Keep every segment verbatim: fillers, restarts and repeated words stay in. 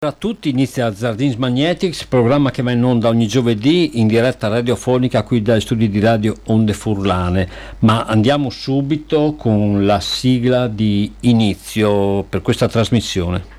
A tutti, inizia Zardins Magnetics, programma che va in onda ogni giovedì in diretta radiofonica qui dagli studi di radio Onde Furlane, ma andiamo subito con la sigla di inizio per questa trasmissione.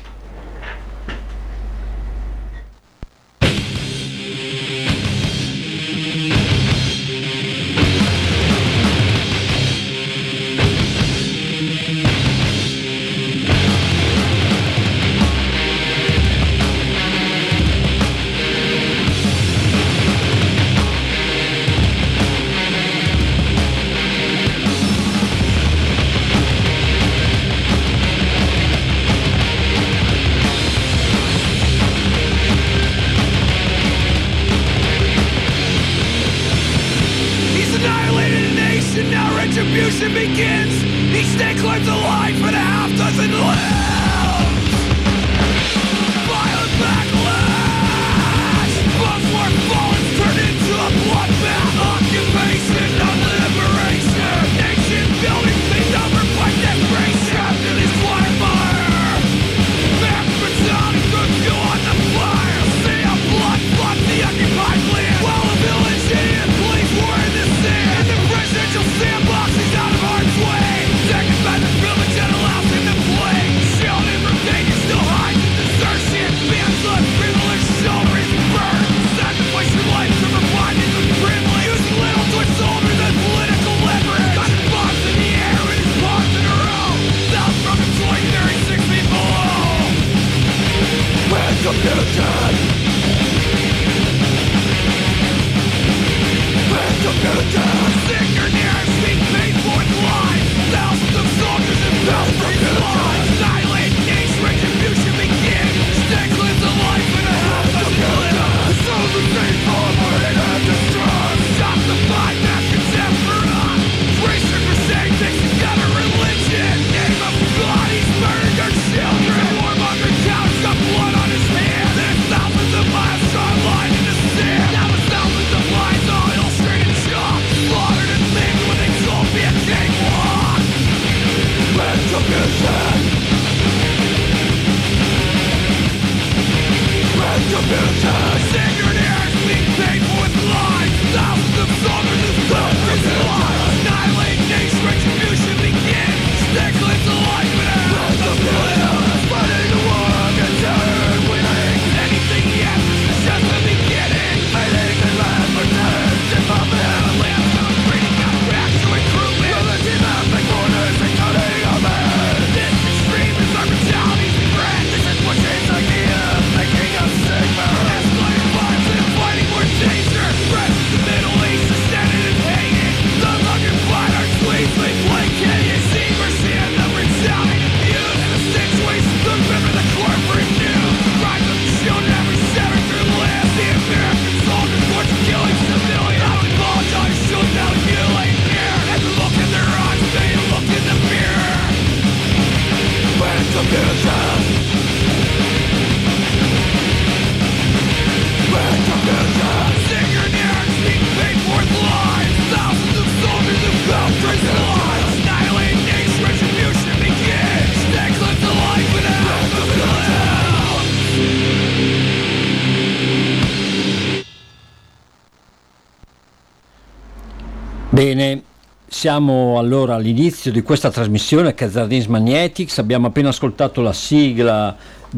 Bene, siamo allora all'inizio di questa trasmissione che è Zardins Magnetics. Abbiamo appena ascoltato la sigla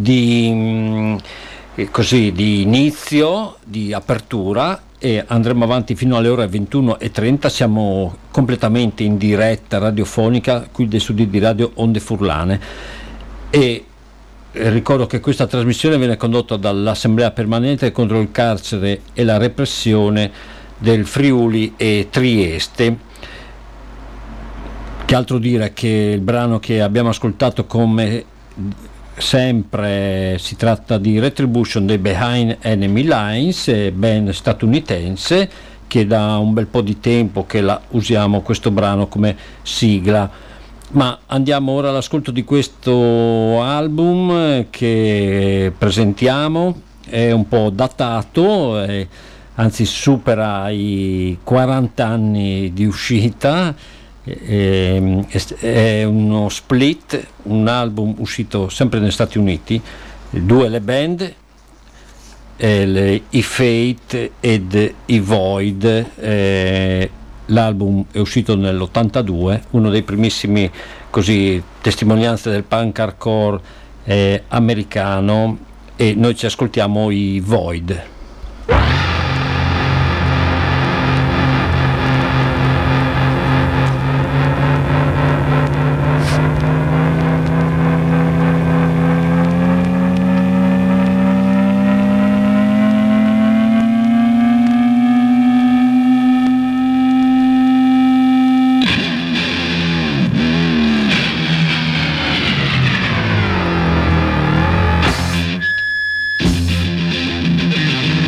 di, eh, così, di inizio, di apertura, e andremo avanti fino alle ore ventuno e trenta. Siamo completamente in diretta radiofonica qui dai studi di radio Onde Furlane, e ricordo che questa trasmissione viene condotta dall'Assemblea Permanente contro il carcere e la repressione del Friuli e Trieste. Che altro dire che il brano che abbiamo ascoltato, come sempre, si tratta di Retribution dei Behind Enemy Lines, band statunitense che da un bel po' di tempo che la usiamo questo brano come sigla. Ma andiamo ora all'ascolto di questo album che presentiamo. È un po' datato, è, anzi supera i quaranta anni di uscita. È, è uno split, un album uscito sempre negli Stati Uniti due le band, eh, le, i Fate ed i Void. Eh, l'album è uscito nell'ottantadue, uno dei primissimi così testimonianze del punk hardcore eh, americano, e noi ci ascoltiamo i Void. Thank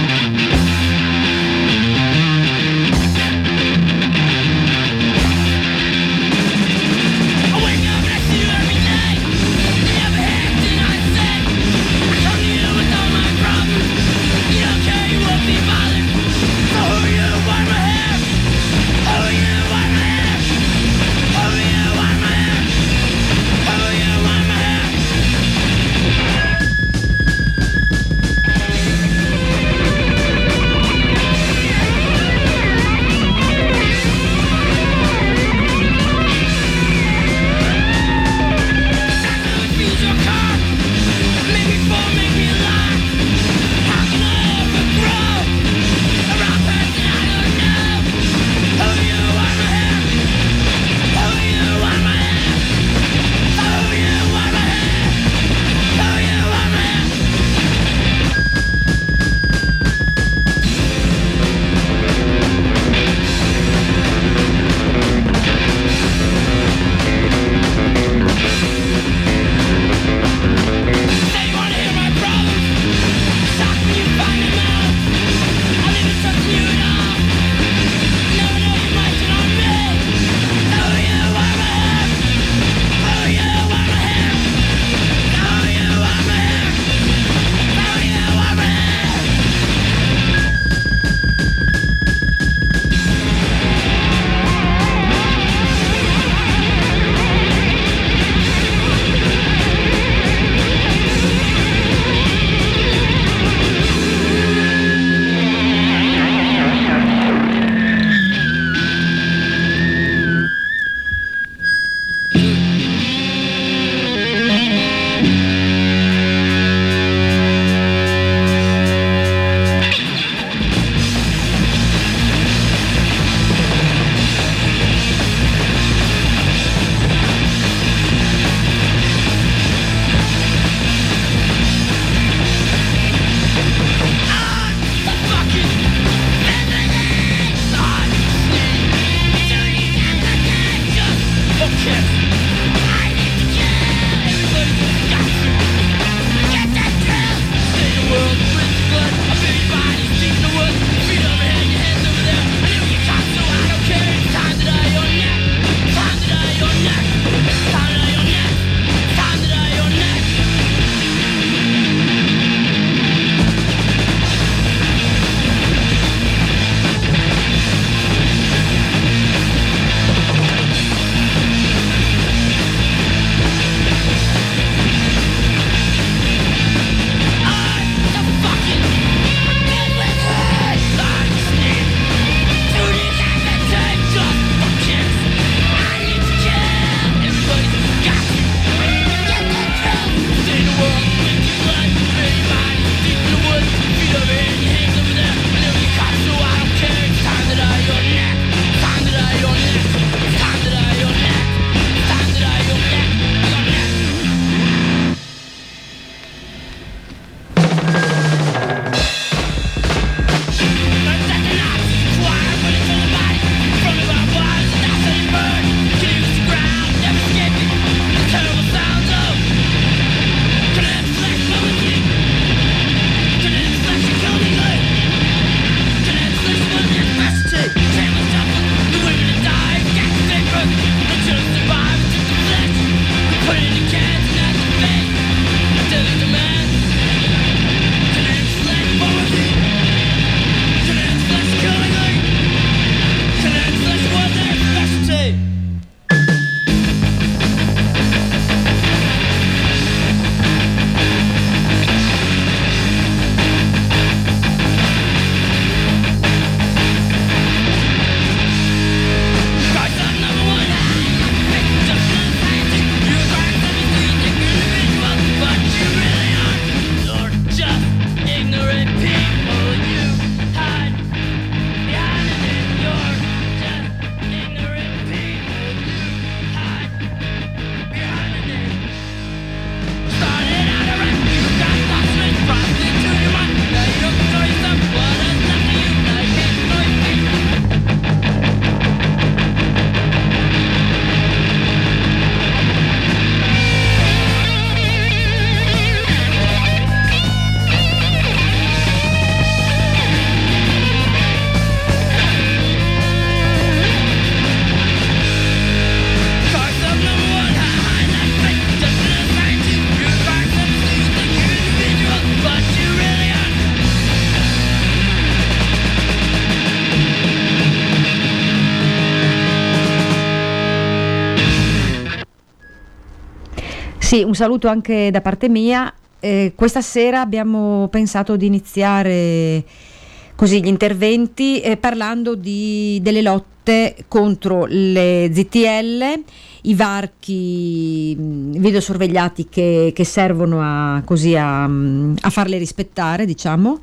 Sì, un saluto anche da parte mia. Eh, questa sera abbiamo pensato di iniziare così gli interventi eh, parlando di, delle lotte contro le Z T L, i varchi mh, videosorvegliati che, che servono a, così a, a farle rispettare, diciamo,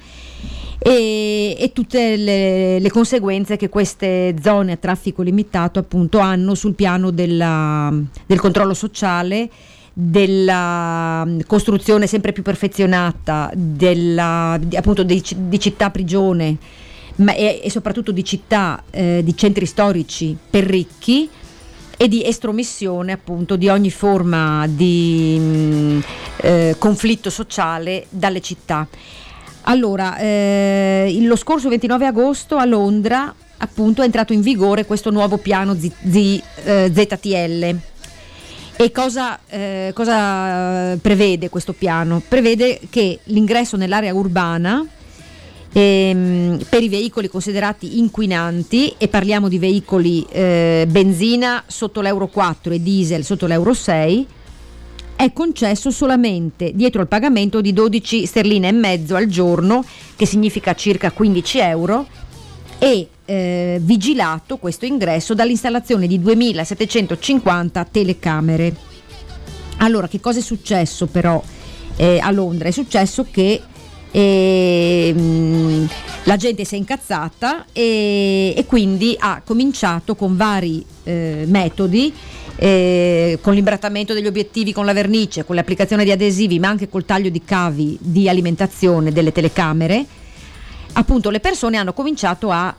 e, e tutte le, le conseguenze che queste zone a traffico limitato appunto hanno sul piano della, del controllo sociale, della costruzione sempre più perfezionata della, di, appunto di, di città prigione, ma e, e soprattutto di città, eh, di centri storici per ricchi, e di estromissione appunto di ogni forma di mh, eh, conflitto sociale dalle città. Allora, eh, lo scorso ventinove agosto a Londra appunto è entrato in vigore questo nuovo piano Z, Z, eh, Z T L. E cosa, eh, cosa prevede questo piano? Prevede che l'ingresso nell'area urbana ehm, per i veicoli considerati inquinanti, e parliamo di veicoli eh, benzina sotto l'euro quattro e diesel sotto l'euro sei, è concesso solamente dietro al pagamento di dodici sterline e mezzo al giorno, che significa circa quindici euro, e eh, vigilato questo ingresso dall'installazione di duemilasettecentocinquanta telecamere. Allora, che cosa è successo però eh, a Londra? È successo che eh, mh, la gente si è incazzata e, e quindi ha cominciato con vari eh, metodi, eh, con l'imbrattamento degli obiettivi con la vernice, con l'applicazione di adesivi, ma anche col taglio di cavi di alimentazione delle telecamere. Appunto, le persone hanno cominciato a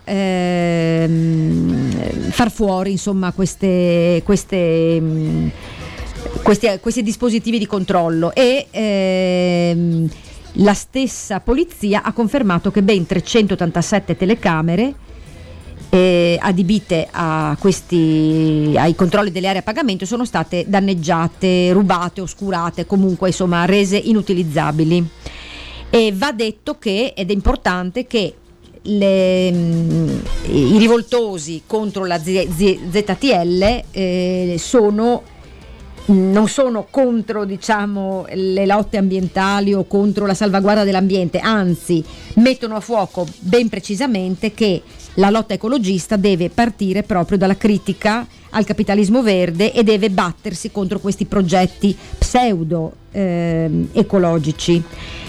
ehm, far fuori insomma queste, queste, mh, questi, questi dispositivi di controllo, e ehm, la stessa polizia ha confermato che ben trecentottantasette telecamere eh, adibite a questi, ai controlli delle aree a pagamento sono state danneggiate, rubate, oscurate, comunque insomma rese inutilizzabili. E va detto che, ed è importante, che le, mh, i rivoltosi contro la Z T L eh, sono, non sono contro, diciamo, le lotte ambientali o contro la salvaguardia dell'ambiente, anzi mettono a fuoco ben precisamente che la lotta ecologista deve partire proprio dalla critica al capitalismo verde e deve battersi contro questi progetti pseudo eh, ecologici.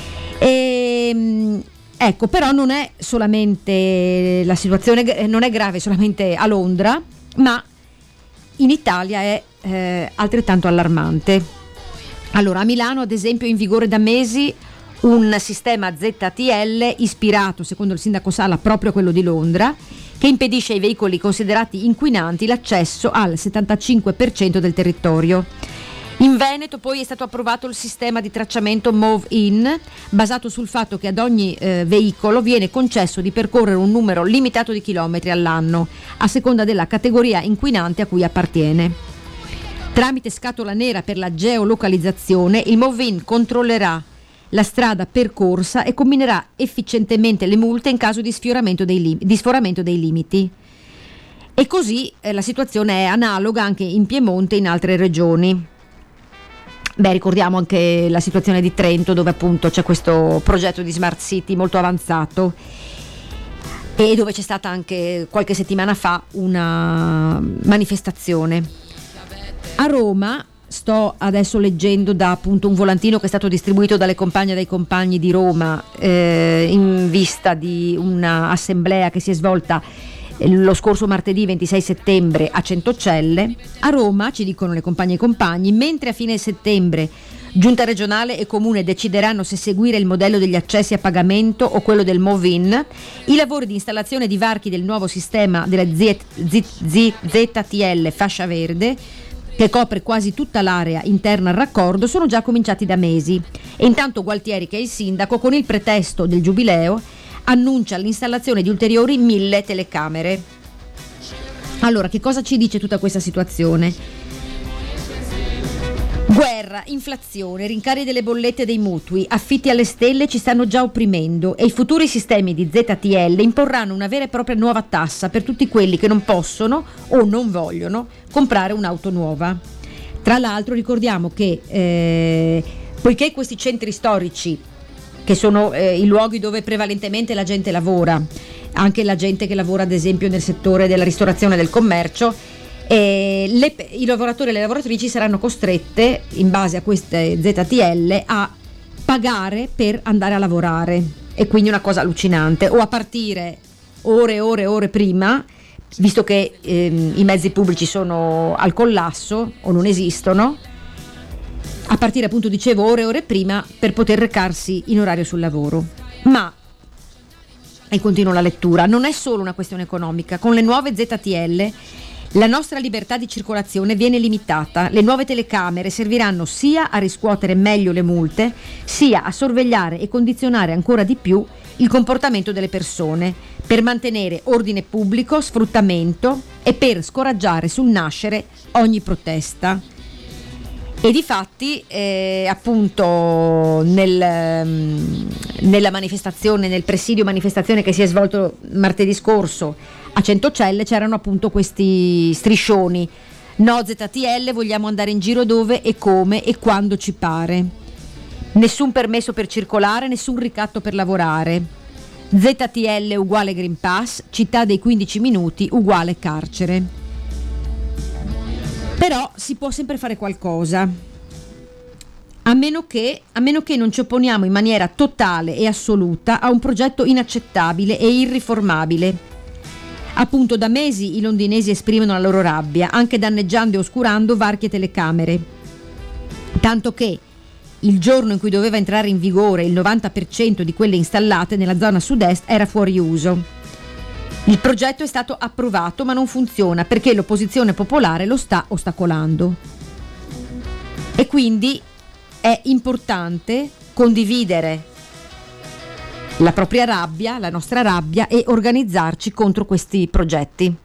E, ecco, però non è solamente la situazione, non è grave solamente a Londra, ma in Italia è eh, altrettanto allarmante. Allora, a Milano ad esempio è in vigore da mesi un sistema Z T L ispirato, secondo il sindaco Sala, proprio a quello di Londra, che impedisce ai veicoli considerati inquinanti l'accesso al settantacinque per cento del territorio. In Veneto poi è stato approvato il sistema di tracciamento Move-In, basato sul fatto che ad ogni eh, veicolo viene concesso di percorrere un numero limitato di chilometri all'anno, a seconda della categoria inquinante a cui appartiene. Tramite scatola nera per la geolocalizzazione, il Move-In controllerà la strada percorsa e combinerà efficientemente le multe in caso di sfioramento dei, lim- di sforamento dei limiti. E così eh, la situazione è analoga anche in Piemonte e in altre regioni. Beh, ricordiamo anche la situazione di Trento, dove appunto c'è questo progetto di Smart City molto avanzato e dove c'è stata anche qualche settimana fa una manifestazione. A Roma sto adesso leggendo da appunto un volantino che è stato distribuito dalle compagne e dai compagni di Roma eh, in vista di una assemblea che si è svolta lo scorso martedì ventisei settembre a Centocelle. A Roma, ci dicono le compagne e i compagni, mentre a fine settembre Giunta regionale e comune decideranno se seguire il modello degli accessi a pagamento o quello del Move-In, i lavori di installazione di varchi del nuovo sistema della Z T L fascia verde, che copre quasi tutta l'area interna al raccordo, sono già cominciati da mesi, e intanto Gualtieri, che è il sindaco, con il pretesto del giubileo annuncia l'installazione di ulteriori mille telecamere. Allora, che cosa ci dice tutta questa situazione? Guerra, inflazione, rincari delle bollette dei mutui, affitti alle stelle ci stanno già opprimendo, e i futuri sistemi di Z T L imporranno una vera e propria nuova tassa per tutti quelli che non possono o non vogliono comprare un'auto nuova. Tra l'altro ricordiamo che eh, poiché questi centri storici, che sono eh, i luoghi dove prevalentemente la gente lavora, anche la gente che lavora ad esempio nel settore della ristorazione e del commercio, eh, le, i lavoratori e le lavoratrici saranno costrette, in base a queste Z T L, a pagare per andare a lavorare, e quindi una cosa allucinante, o a partire ore e ore e ore prima, visto che ehm, i mezzi pubblici sono al collasso o non esistono, a partire appunto, dicevo, ore e ore prima per poter recarsi in orario sul lavoro. Ma, e continuo la lettura, non è solo una questione economica. Con le nuove Z T L la nostra libertà di circolazione viene limitata. Le nuove telecamere serviranno sia a riscuotere meglio le multe, sia a sorvegliare e condizionare ancora di più il comportamento delle persone, per mantenere ordine pubblico, sfruttamento e per scoraggiare sul nascere ogni protesta. E difatti eh, appunto nel, um, nella manifestazione, nel presidio manifestazione che si è svolto martedì scorso a Centocelle, c'erano appunto questi striscioni: no Z T L, vogliamo andare in giro dove e come e quando ci pare, nessun permesso per circolare, nessun ricatto per lavorare, Z T L uguale Green Pass, città dei quindici minuti uguale carcere. Però si può sempre fare qualcosa, a meno che, a meno che non ci opponiamo in maniera totale e assoluta a un progetto inaccettabile e irriformabile. Appunto, da mesi i londinesi esprimono la loro rabbia, anche danneggiando e oscurando varche telecamere, tanto che il giorno in cui doveva entrare in vigore il novanta per cento di quelle installate nella zona sud-est era fuori uso. Il progetto è stato approvato ma non funziona perché l'opposizione popolare lo sta ostacolando. E quindi è importante condividere la propria rabbia, la nostra rabbia, e organizzarci contro questi progetti.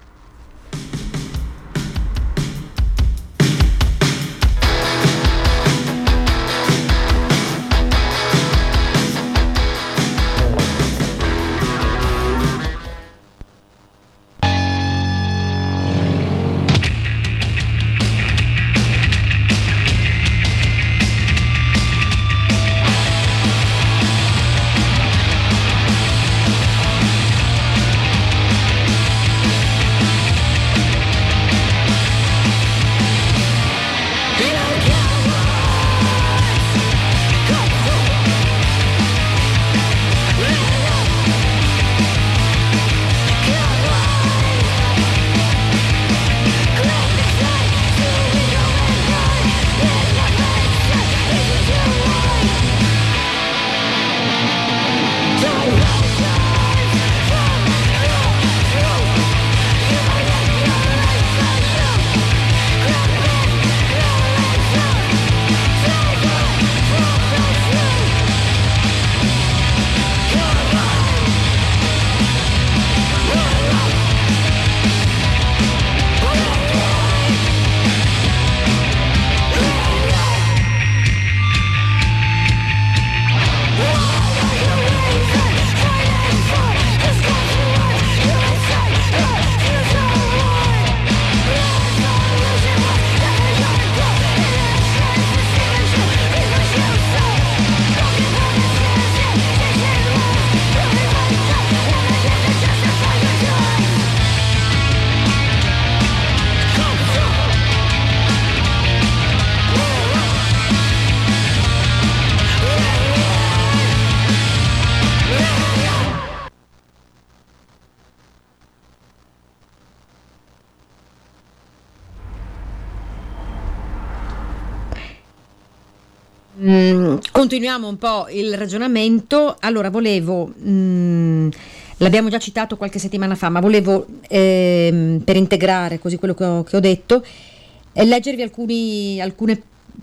Mm, continuiamo un po' il ragionamento. Allora, volevo, mm, l'abbiamo già citato qualche settimana fa, ma volevo, ehm, per integrare così quello che ho, che ho detto, eh, leggervi alcuni, alcune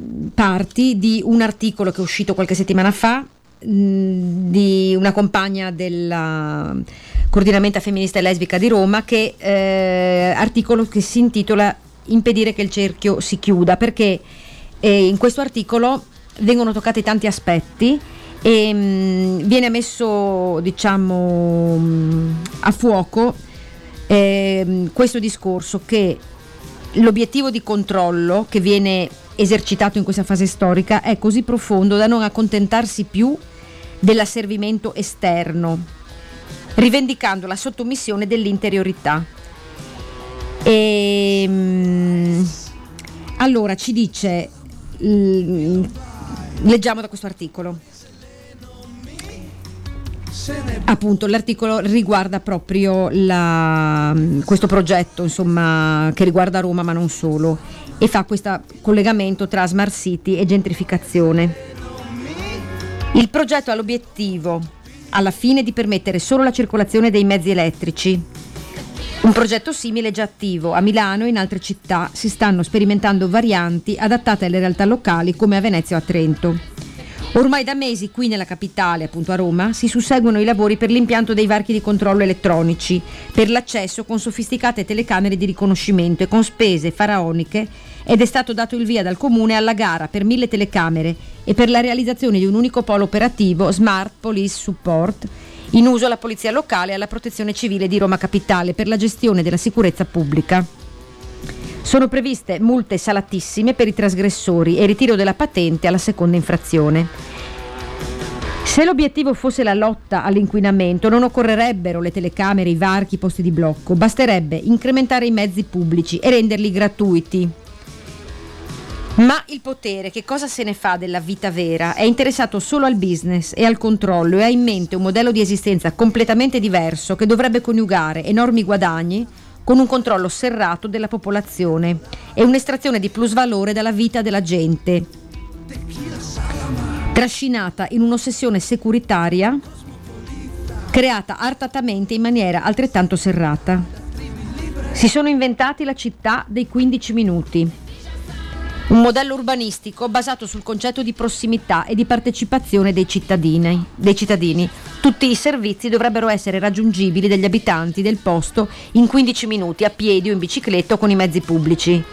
parti di un articolo che è uscito qualche settimana fa, mh, di una compagna del Coordinamento Femminista e Lesbica di Roma, che eh, articolo che si intitola "Impedire che il cerchio si chiuda", perché eh, in questo articolo vengono toccati tanti aspetti e mh, viene messo, diciamo, mh, a fuoco eh, questo discorso che l'obiettivo di controllo che viene esercitato in questa fase storica è così profondo da non accontentarsi più dell'asservimento esterno, rivendicando la sottomissione dell'interiorità. E, mh, allora ci dice, mh, leggiamo da questo articolo. Appunto, l'articolo riguarda proprio la, questo progetto, insomma, che riguarda Roma ma non solo, e fa questo collegamento tra smart city e gentrificazione. Il progetto ha l'obiettivo alla fine di permettere solo la circolazione dei mezzi elettrici. Un progetto simile è già attivo a Milano e in altre città. Si stanno sperimentando varianti adattate alle realtà locali come a Venezia o a Trento. Ormai da mesi qui nella capitale, appunto a Roma, si susseguono i lavori per l'impianto dei varchi di controllo elettronici, per l'accesso con sofisticate telecamere di riconoscimento e con spese faraoniche, ed è stato dato il via dal Comune alla gara per mille telecamere e per la realizzazione di un unico polo operativo Smart Police Support, in uso alla Polizia Locale e alla Protezione Civile di Roma Capitale per la gestione della sicurezza pubblica. Sono previste multe salatissime per i trasgressori e ritiro della patente alla seconda infrazione. Se l'obiettivo fosse la lotta all'inquinamento, non occorrerebbero le telecamere, i varchi, i posti di blocco. Basterebbe incrementare i mezzi pubblici e renderli gratuiti. Ma il potere, che cosa se ne fa della vita vera? È interessato solo al business e al controllo e ha in mente un modello di esistenza completamente diverso che dovrebbe coniugare enormi guadagni con un controllo serrato della popolazione e un'estrazione di plusvalore dalla vita della gente, trascinata in un'ossessione securitaria creata artatamente in maniera altrettanto serrata. Si sono inventati la città dei quindici minuti, un modello urbanistico basato sul concetto di prossimità e di partecipazione dei cittadini. Dei cittadini. Tutti i servizi dovrebbero essere raggiungibili dagli abitanti del posto in quindici minuti, a piedi o in bicicletta o con i mezzi pubblici.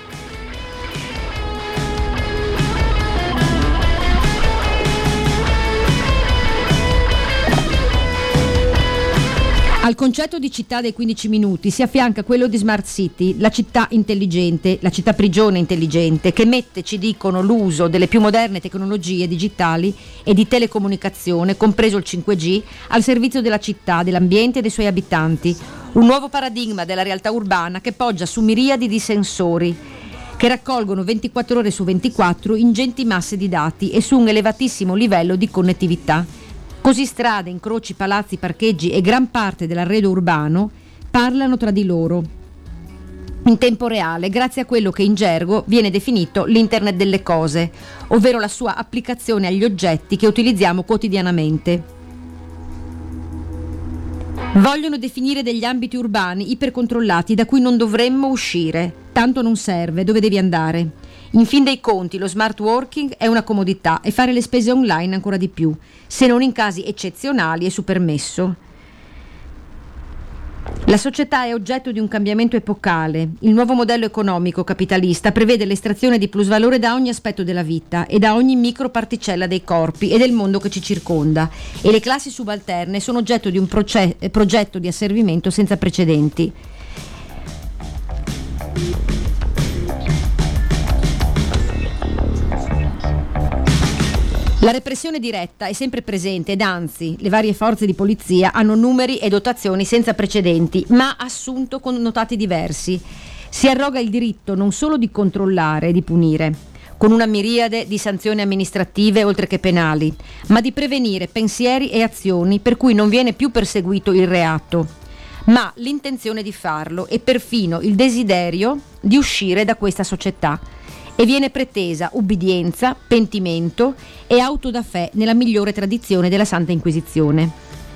Al concetto di città dei quindici minuti si affianca quello di Smart City, la città intelligente, la città prigione intelligente, che mette, ci dicono, l'uso delle più moderne tecnologie digitali e di telecomunicazione, compreso il cinque G, al servizio della città, dell'ambiente e dei suoi abitanti. Un nuovo paradigma della realtà urbana che poggia su miriadi di sensori che raccolgono ventiquattro ore su ventiquattro ingenti masse di dati e su un elevatissimo livello di connettività. Così strade, incroci, palazzi, parcheggi e gran parte dell'arredo urbano parlano tra di loro in tempo reale grazie a quello che in gergo viene definito l'Internet delle cose, ovvero la sua applicazione agli oggetti che utilizziamo quotidianamente. Vogliono definire degli ambiti urbani ipercontrollati da cui non dovremmo uscire, tanto non serve, dove devi andare. In fin dei conti lo smart working è una comodità e fare le spese online ancora di più, se non in casi eccezionali e su permesso. La società è oggetto di un cambiamento epocale. Il nuovo modello economico capitalista prevede l'estrazione di plusvalore da ogni aspetto della vita e da ogni microparticella dei corpi e del mondo che ci circonda, e le classi subalterne sono oggetto di un proce- progetto di asservimento senza precedenti. La repressione diretta è sempre presente ed anzi le varie forze di polizia hanno numeri e dotazioni senza precedenti, ma assunto connotati diversi. Si arroga il diritto non solo di controllare e di punire, con una miriade di sanzioni amministrative oltre che penali, ma di prevenire pensieri e azioni per cui non viene più perseguito il reato, ma l'intenzione di farlo e perfino il desiderio di uscire da questa società. E viene pretesa ubbidienza, pentimento e auto da fé nella migliore tradizione della Santa Inquisizione.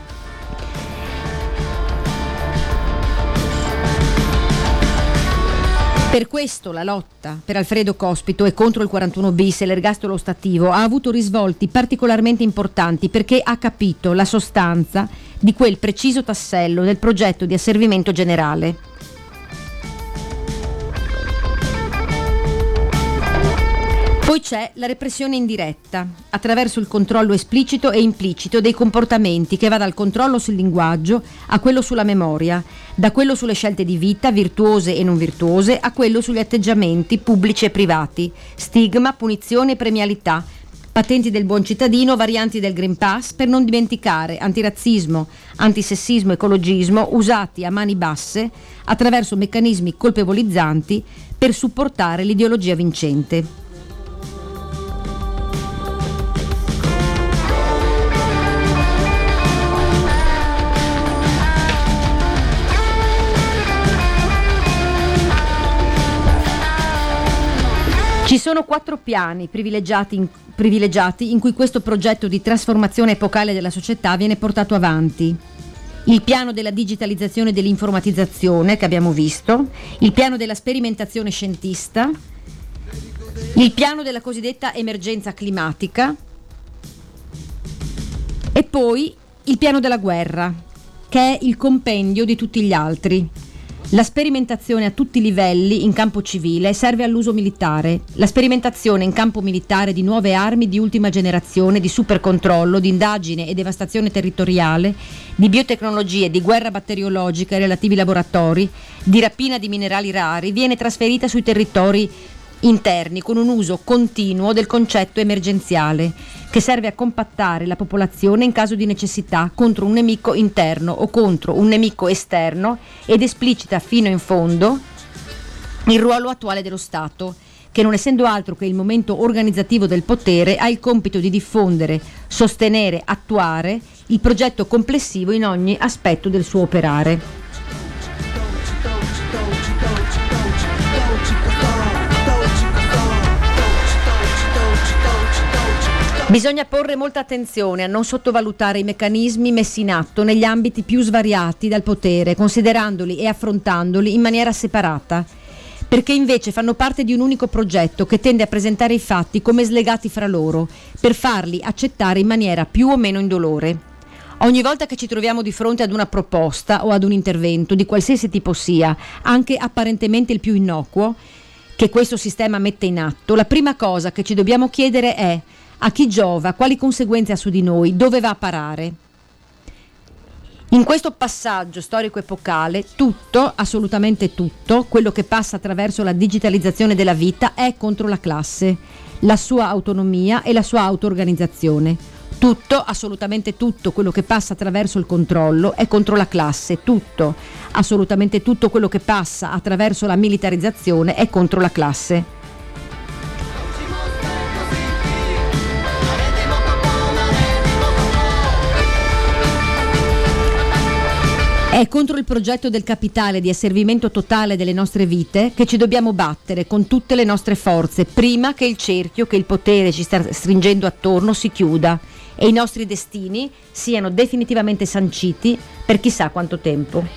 Per questo la lotta per Alfredo Cospito e contro il quarantuno bis e l'ergastolo ostativo ha avuto risvolti particolarmente importanti, perché ha capito la sostanza di quel preciso tassello del progetto di asservimento generale. Poi c'è la repressione indiretta, attraverso il controllo esplicito e implicito dei comportamenti, che va dal controllo sul linguaggio a quello sulla memoria, da quello sulle scelte di vita, virtuose e non virtuose, a quello sugli atteggiamenti pubblici e privati, stigma, punizione e premialità, patenti del buon cittadino, varianti del Green Pass, per non dimenticare antirazzismo, antisessismo, ecologismo, usati a mani basse attraverso meccanismi colpevolizzanti per supportare l'ideologia vincente. Ci sono quattro piani privilegiati in, privilegiati in cui questo progetto di trasformazione epocale della società viene portato avanti. Il piano della digitalizzazione e dell'informatizzazione, che abbiamo visto, il piano della sperimentazione scientista, il piano della cosiddetta emergenza climatica e poi il piano della guerra, che è il compendio di tutti gli altri. La sperimentazione a tutti i livelli in campo civile serve all'uso militare. La sperimentazione in campo militare di nuove armi di ultima generazione, di supercontrollo, di indagine e devastazione territoriale, di biotecnologie, di guerra batteriologica e relativi laboratori, di rapina di minerali rari, viene trasferita sui territori interni con un uso continuo del concetto emergenziale, che serve a compattare la popolazione in caso di necessità contro un nemico interno o contro un nemico esterno, ed esplicita fino in fondo il ruolo attuale dello Stato, che non essendo altro che il momento organizzativo del potere ha il compito di diffondere, sostenere, attuare il progetto complessivo in ogni aspetto del suo operare. Bisogna porre molta attenzione a non sottovalutare i meccanismi messi in atto negli ambiti più svariati dal potere, considerandoli e affrontandoli in maniera separata, perché invece fanno parte di un unico progetto che tende a presentare i fatti come slegati fra loro, per farli accettare in maniera più o meno indolore. Ogni volta che ci troviamo di fronte ad una proposta o ad un intervento, di qualsiasi tipo sia, anche apparentemente il più innocuo, che questo sistema mette in atto, la prima cosa che ci dobbiamo chiedere è: a chi giova, quali conseguenze ha su di noi, dove va a parare? In questo passaggio storico-epocale, tutto, assolutamente tutto, quello che passa attraverso la digitalizzazione della vita è contro la classe, la sua autonomia e la sua auto-organizzazione. Tutto, assolutamente tutto, quello che passa attraverso il controllo è contro la classe. Tutto, assolutamente tutto, quello che passa attraverso la militarizzazione è contro la classe. È contro il progetto del capitale di asservimento totale delle nostre vite che ci dobbiamo battere con tutte le nostre forze, prima che il cerchio che il potere ci sta stringendo attorno si chiuda e i nostri destini siano definitivamente sanciti per chissà quanto tempo.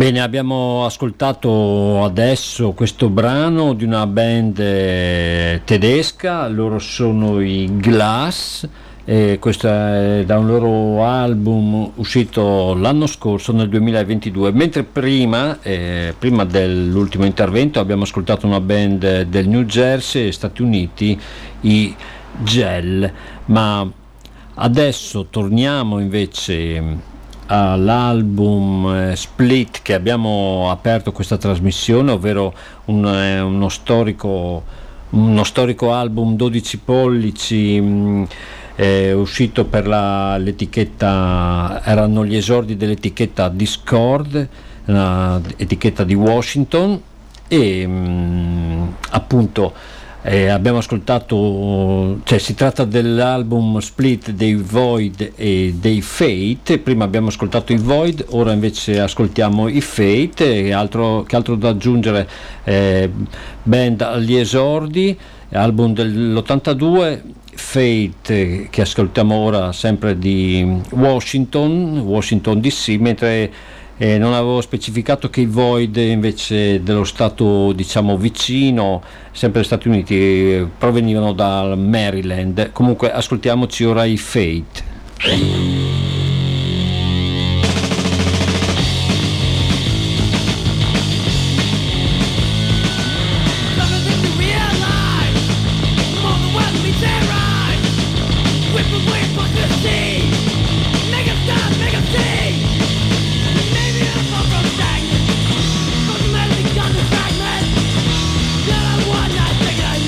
Bene, abbiamo ascoltato adesso questo brano di una band eh, tedesca, loro sono i Glass, e questo è da un loro album uscito l'anno scorso, nel duemilaventidue, mentre prima, eh, prima dell'ultimo intervento abbiamo ascoltato una band del New Jersey, Stati Uniti, i Gel, ma adesso torniamo invece all'album eh, Split che abbiamo aperto questa trasmissione, ovvero un, eh, uno storico uno storico album dodici pollici mh, eh, uscito per la, l'etichetta, erano gli esordi dell'etichetta Discord, una etichetta di Washington, e mh, appunto Eh, abbiamo ascoltato, cioè si tratta dell'album Split dei Void e dei Fate. Prima abbiamo ascoltato i Void, ora invece ascoltiamo i Fate. E altro, che altro da aggiungere, eh, band agli esordi, album dell'ottantadue, Fate che ascoltiamo ora sempre di Washington, Washington D C, mentre Eh, non avevo specificato che i Void invece dello stato, diciamo, vicino, sempre negli Stati Uniti, eh, provenivano dal Maryland. Comunque ascoltiamoci ora i Fate.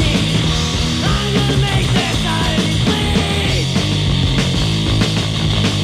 I'm gonna make this society bleed.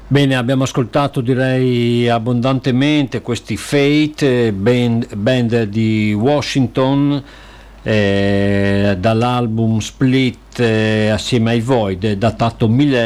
Bene, abbiamo ascoltato direi abbondantemente questi Fate, band, band di Washington, eh, dall'album Split eh, assieme ai Void, datato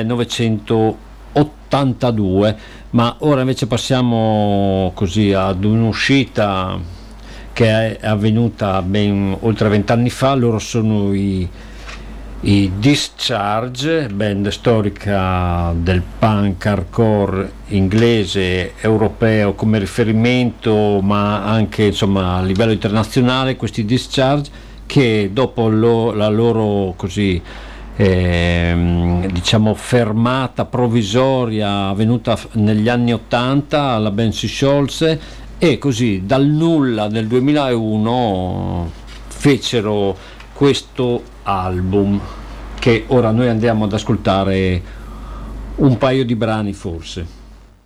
millenovecentottantadue, ma ora invece passiamo così ad un'uscita che è avvenuta ben oltre vent'anni fa. Loro sono i I Discharge, band storica del punk hardcore inglese, europeo come riferimento, ma anche insomma a livello internazionale. Questi Discharge che dopo lo, la loro così eh, diciamo fermata provvisoria avvenuta negli anni ottanta, la band si sciolse e così dal nulla nel duemilauno fecero questo album che ora noi andiamo ad ascoltare un paio di brani forse.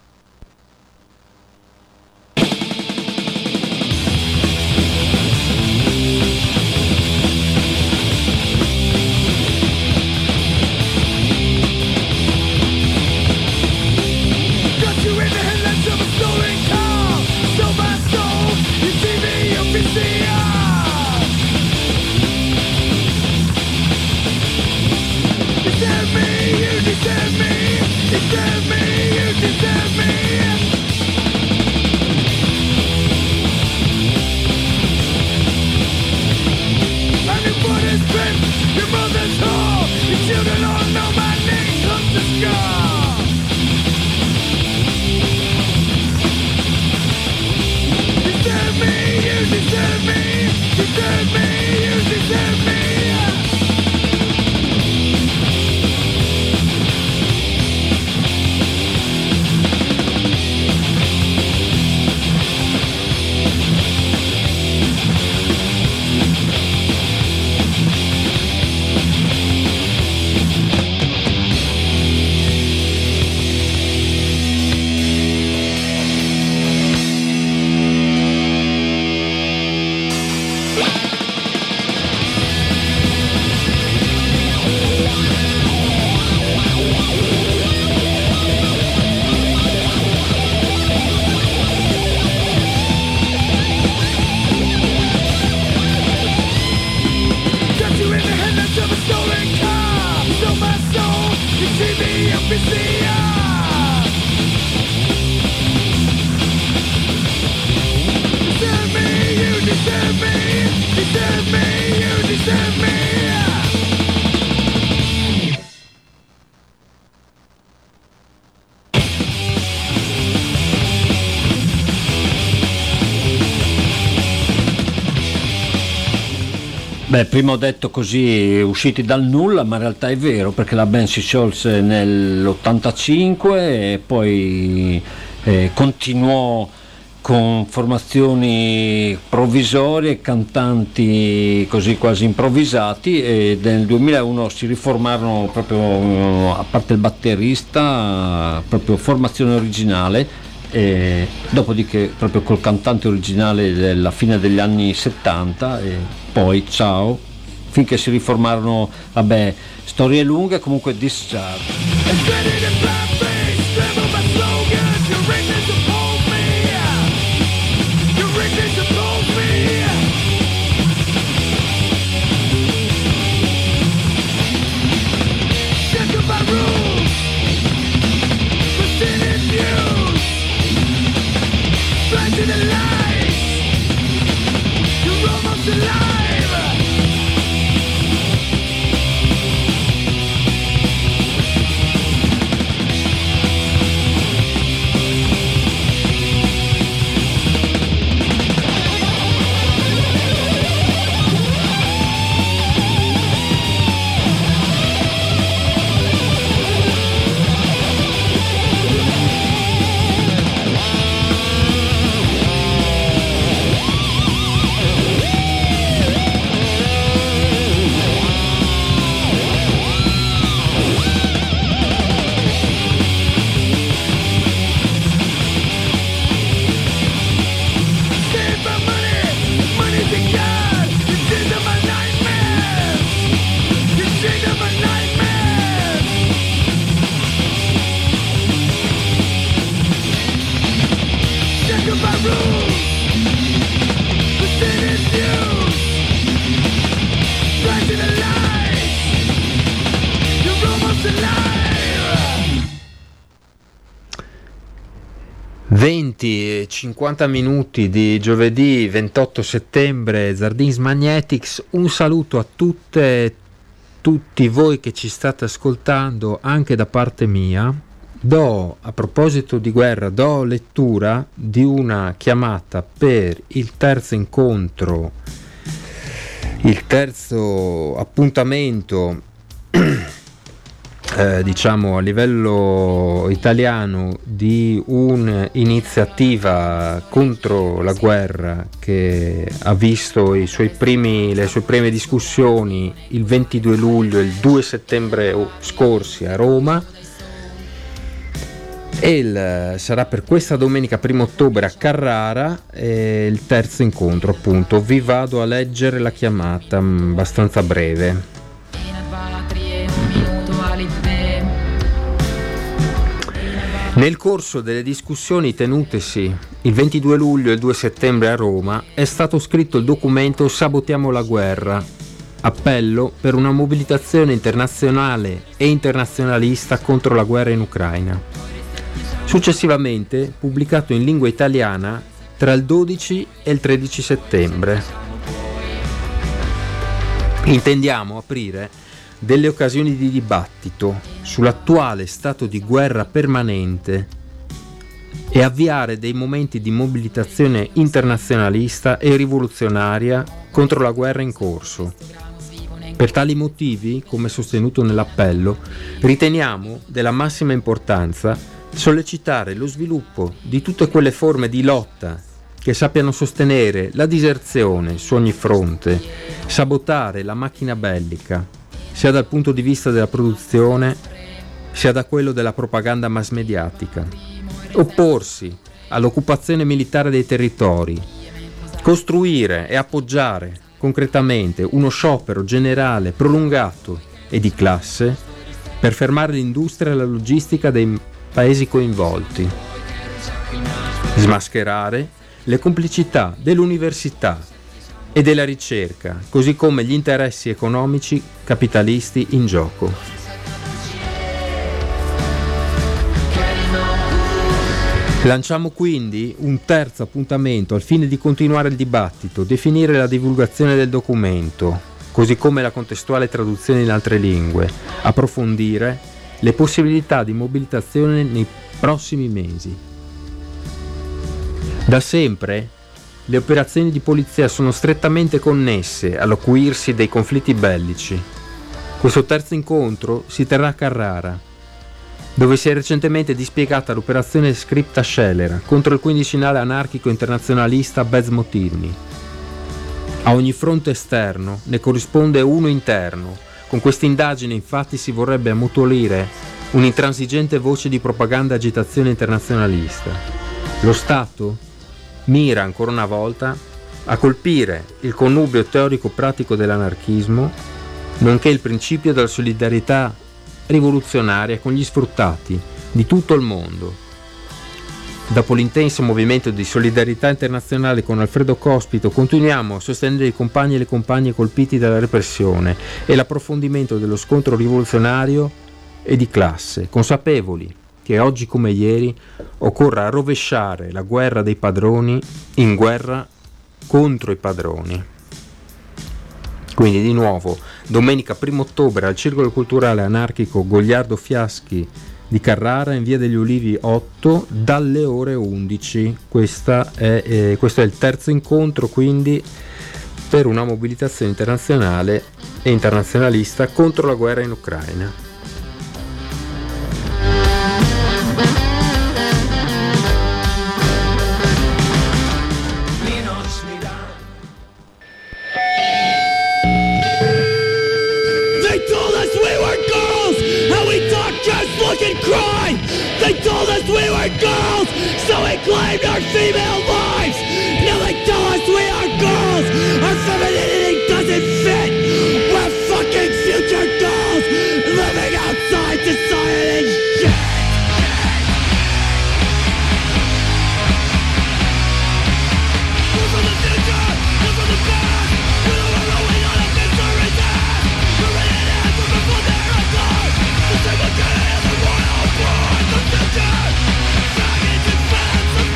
Beh, prima ho detto così, usciti dal nulla, ma in realtà è vero, perché la band si sciolse nell'ottantacinque e poi eh, continuò con formazioni provvisorie, cantanti così quasi improvvisati, e nel duemilauno si riformarono proprio, a parte il batterista, proprio formazione originale. E dopodiché proprio col cantante originale della fine degli anni settanta e poi ciao finché si riformarono. Vabbè, storie lunghe. Comunque Discharge. To the light, you're almost alive. venti e cinquanta minuti di giovedì ventotto settembre, Zardins Magnetics. Un saluto a tutte tutti voi che ci state ascoltando anche da parte mia. Do, a proposito di guerra, do lettura di una chiamata per il terzo incontro, il terzo appuntamento Eh, diciamo a livello italiano di un'iniziativa contro la guerra che ha visto i suoi primi, le sue prime discussioni il ventidue luglio e il due settembre scorsi a Roma, e il, sarà per questa domenica primo ottobre a Carrara eh, il terzo incontro. Appunto vi vado a leggere la chiamata, abbastanza breve. Nel corso delle discussioni tenutesi il ventidue luglio e il due settembre a Roma è stato scritto il documento Sabotiamo la guerra, appello per una mobilitazione internazionale e internazionalista contro la guerra in Ucraina. Successivamente pubblicato in lingua italiana tra il dodici e il tredici settembre. Intendiamo aprire delle occasioni di dibattito sull'attuale stato di guerra permanente e avviare dei momenti di mobilitazione internazionalista e rivoluzionaria contro la guerra in corso. Per tali motivi, come sostenuto nell'appello, riteniamo della massima importanza sollecitare lo sviluppo di tutte quelle forme di lotta che sappiano sostenere la diserzione su ogni fronte, sabotare la macchina bellica, sia dal punto di vista della produzione, sia da quello della propaganda mass mediatica, opporsi all'occupazione militare dei territori, costruire e appoggiare concretamente uno sciopero generale prolungato e di classe per fermare l'industria e la logistica dei paesi coinvolti, smascherare le complicità dell'università e della ricerca, così come gli interessi economici capitalisti in gioco. Lanciamo quindi un terzo appuntamento al fine di continuare il dibattito, definire la divulgazione del documento, così come la contestuale traduzione in altre lingue, approfondire le possibilità di mobilitazione nei prossimi mesi. Da sempre le operazioni di polizia sono strettamente connesse all'acuirsi dei conflitti bellici. Questo terzo incontro si terrà a Carrara, dove si è recentemente dispiegata l'operazione Scripta Scellera contro il quindicinale anarchico internazionalista Bezmotivny. A ogni fronte esterno ne corrisponde uno interno. Con questa indagine infatti si vorrebbe ammutolire un'intransigente voce di propaganda e agitazione internazionalista. Lo Stato mira ancora una volta a colpire il connubio teorico-pratico dell'anarchismo, nonché il principio della solidarietà rivoluzionaria con gli sfruttati di tutto il mondo. Dopo l'intenso movimento di solidarietà internazionale con Alfredo Cospito, continuiamo a sostenere i compagni e le compagne colpiti dalla repressione e l'approfondimento dello scontro rivoluzionario e di classe, consapevoli che oggi come ieri occorra rovesciare la guerra dei padroni in guerra contro i padroni. Quindi di nuovo, domenica primo ottobre al Circolo Culturale Anarchico Gogliardo Fiaschi di Carrara in via degli Ulivi otto dalle ore undici. Questa è, eh, questo è il terzo incontro quindi per una mobilitazione internazionale e internazionalista contro la guerra in Ucraina. They told us we were girls, so we claimed our female lives. Now they tell us we are girls, our femininity doesn't fit. We're fucking future girls, living outside society's shit. We're from the future, we're from the past. We know we're rolling on a misery's ass. We're ready to answer before they're a god. The single king of the royal bride. The future, faggots and fans.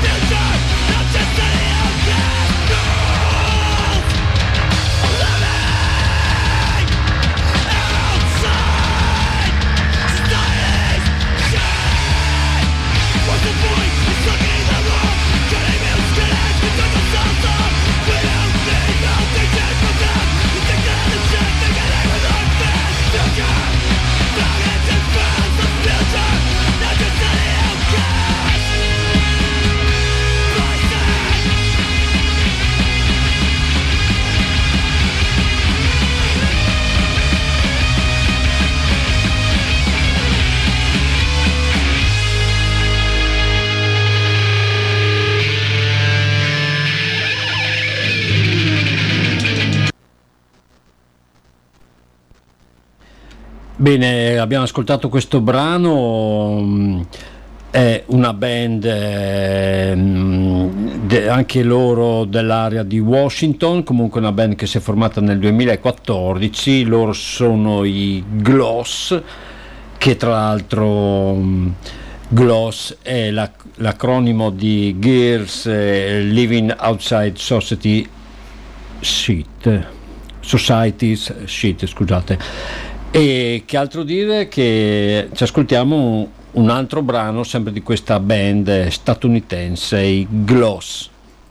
Bene, abbiamo ascoltato questo brano, è una band eh, de, anche loro dell'area di Washington, comunque una band che si è formata nel duemilaquattordici. Loro sono i Gloss, che tra l'altro um, Gloss è la, l'acronimo di Girls eh, Living Outside Society Shit Society's Shit, scusate. E che altro dire, che ci ascoltiamo un altro brano sempre di questa band statunitense, i Gloss.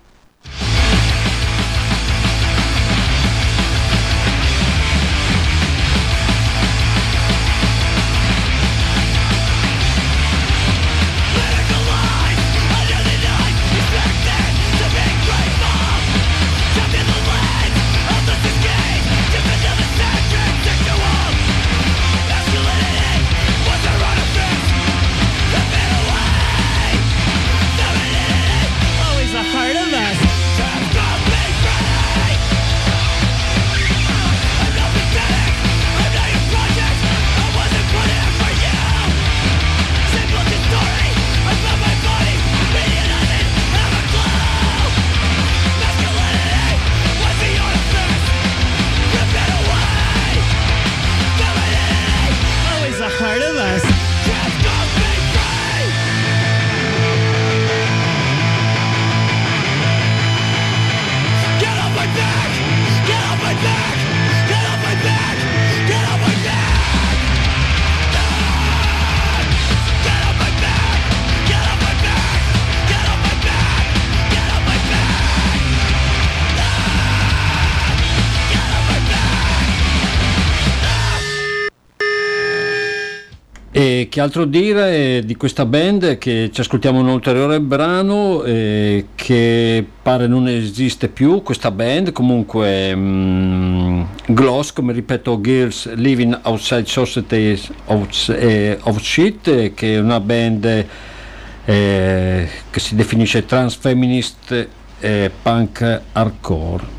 E che altro dire di questa band, che ci ascoltiamo un ulteriore brano eh, che pare non esiste più questa band, comunque mh, Gloss, come ripeto, Girls Living Outside Society of, eh, of Shit, che è una band eh, che si definisce transfeminist eh, punk hardcore.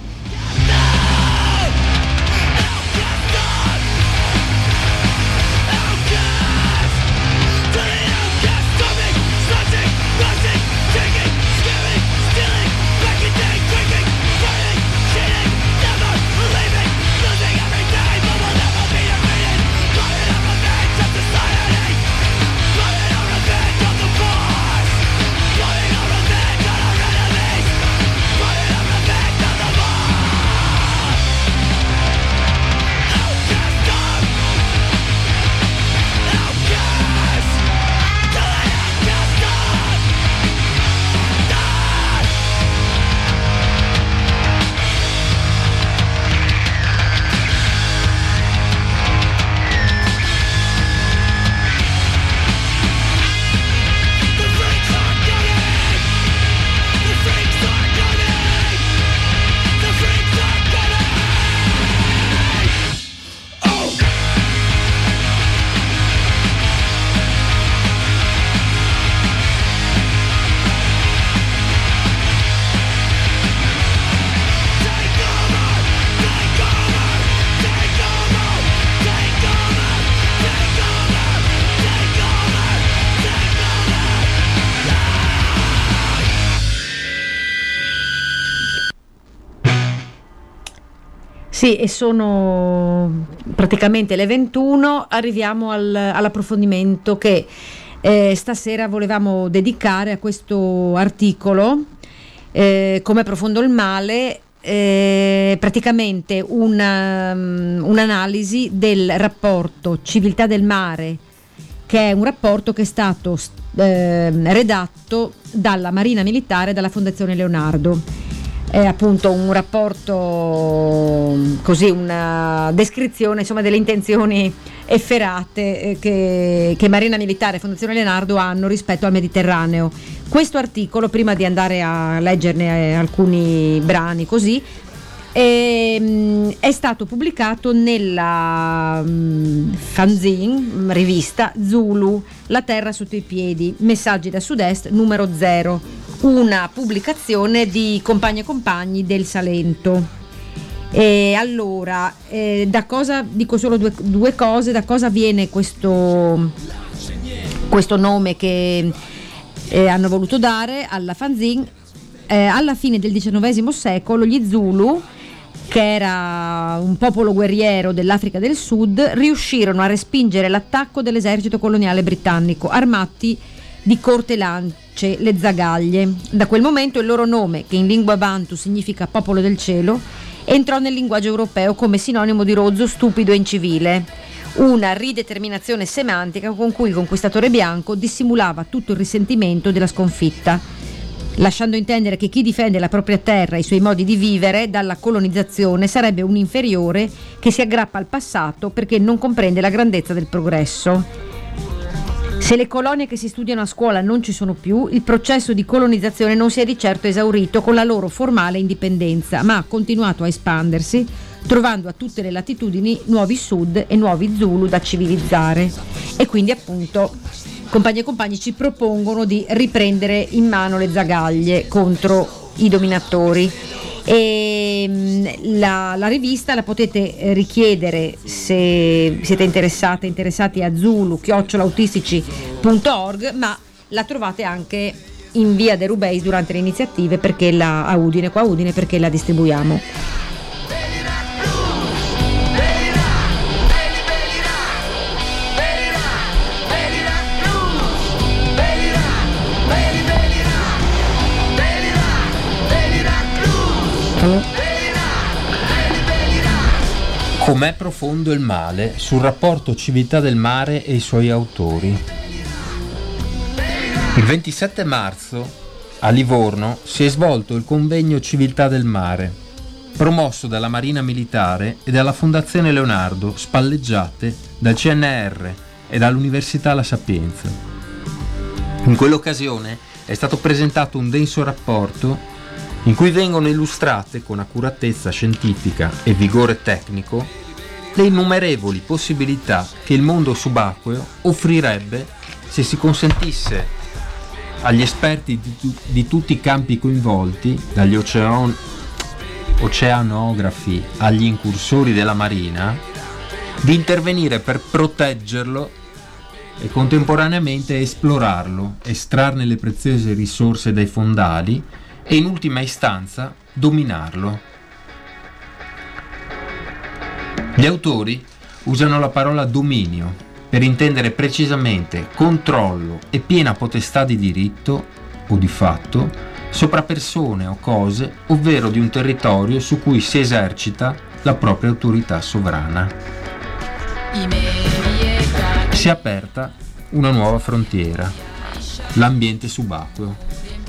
Sì, e sono praticamente le ventuno, arriviamo al, all'approfondimento che eh, stasera volevamo dedicare a questo articolo, eh, Come profondo il male, eh, praticamente una, um, un'analisi del rapporto Civiltà del Mare, che è un rapporto che è stato eh, redatto dalla Marina Militare e dalla Fondazione Leonardo. È appunto un rapporto, così, una descrizione, insomma, delle intenzioni efferate che, che Marina Militare e Fondazione Leonardo hanno rispetto al Mediterraneo. Questo articolo, prima di andare a leggerne alcuni brani così, è, è stato pubblicato nella um, fanzine, rivista Zulu, La Terra sotto i piedi, Messaggi da Sud-Est, numero zero, una pubblicazione di Compagni e Compagni del Salento. E allora, eh, da cosa, dico solo due, due cose, da cosa viene questo, questo nome che eh, hanno voluto dare alla fanzine? Eh, alla fine del diciannovesimo secolo gli Zulu, che era un popolo guerriero dell'Africa del Sud, riuscirono a respingere l'attacco dell'esercito coloniale britannico, armati di corte lance, le zagaglie. Da quel momento il loro nome, che in lingua bantu significa popolo del cielo, entrò nel linguaggio europeo come sinonimo di rozzo, stupido e incivile, una rideterminazione semantica con cui il conquistatore bianco dissimulava tutto il risentimento della sconfitta, lasciando intendere che chi difende la propria terra e i suoi modi di vivere dalla colonizzazione sarebbe un inferiore che si aggrappa al passato perché non comprende la grandezza del progresso. Se le colonie che si studiano a scuola non ci sono più, il processo di colonizzazione non si è di certo esaurito con la loro formale indipendenza, ma ha continuato a espandersi, trovando a tutte le latitudini nuovi sud e nuovi Zulu da civilizzare. E quindi appunto compagni e compagni ci propongono di riprendere in mano le zagaglie contro i dominatori. E la, la rivista la potete richiedere se siete interessate interessati a zulu chiocciola autistici punto org, ma la trovate anche in via De Rubeis durante le iniziative, perché la a Udine, qua a Udine, perché la distribuiamo. Com'è profondo il male, sul rapporto civiltà del mare e i suoi autori. Il ventisette marzo a Livorno si è svolto il convegno Civiltà del Mare, promosso dalla Marina Militare e dalla Fondazione Leonardo, spalleggiate dal C N R e dall'Università La Sapienza. In quell'occasione è stato presentato un denso rapporto in cui vengono illustrate con accuratezza scientifica e vigore tecnico le innumerevoli possibilità che il mondo subacqueo offrirebbe se si consentisse agli esperti di, tu- di tutti i campi coinvolti, dagli ocean- oceanografi agli incursori della marina, di intervenire per proteggerlo e contemporaneamente esplorarlo, estrarne le preziose risorse dai fondali e in ultima istanza dominarlo. Gli autori usano la parola dominio per intendere precisamente controllo e piena potestà di diritto o di fatto sopra persone o cose, ovvero di un territorio su cui si esercita la propria autorità sovrana. Si è aperta una nuova frontiera, l'ambiente subacqueo.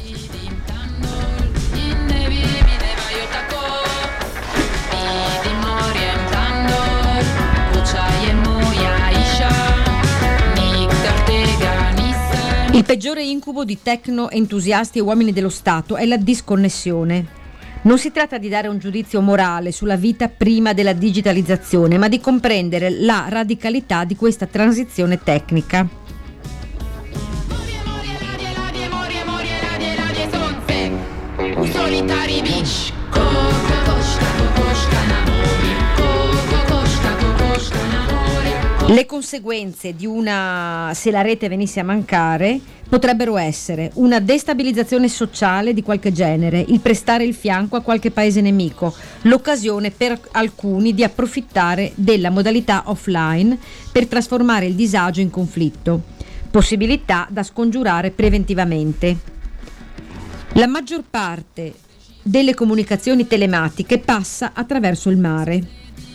Il peggiore incubo di tecno-entusiasti e uomini dello Stato è la disconnessione. Non si tratta di dare un giudizio morale sulla vita prima della digitalizzazione, ma di comprendere la radicalità di questa transizione tecnica. Le conseguenze di una, se la rete venisse a mancare, potrebbero essere una destabilizzazione sociale di qualche genere, il prestare il fianco a qualche paese nemico, l'occasione per alcuni di approfittare della modalità offline per trasformare il disagio in conflitto, possibilità da scongiurare preventivamente. La maggior parte delle comunicazioni telematiche passa attraverso il mare.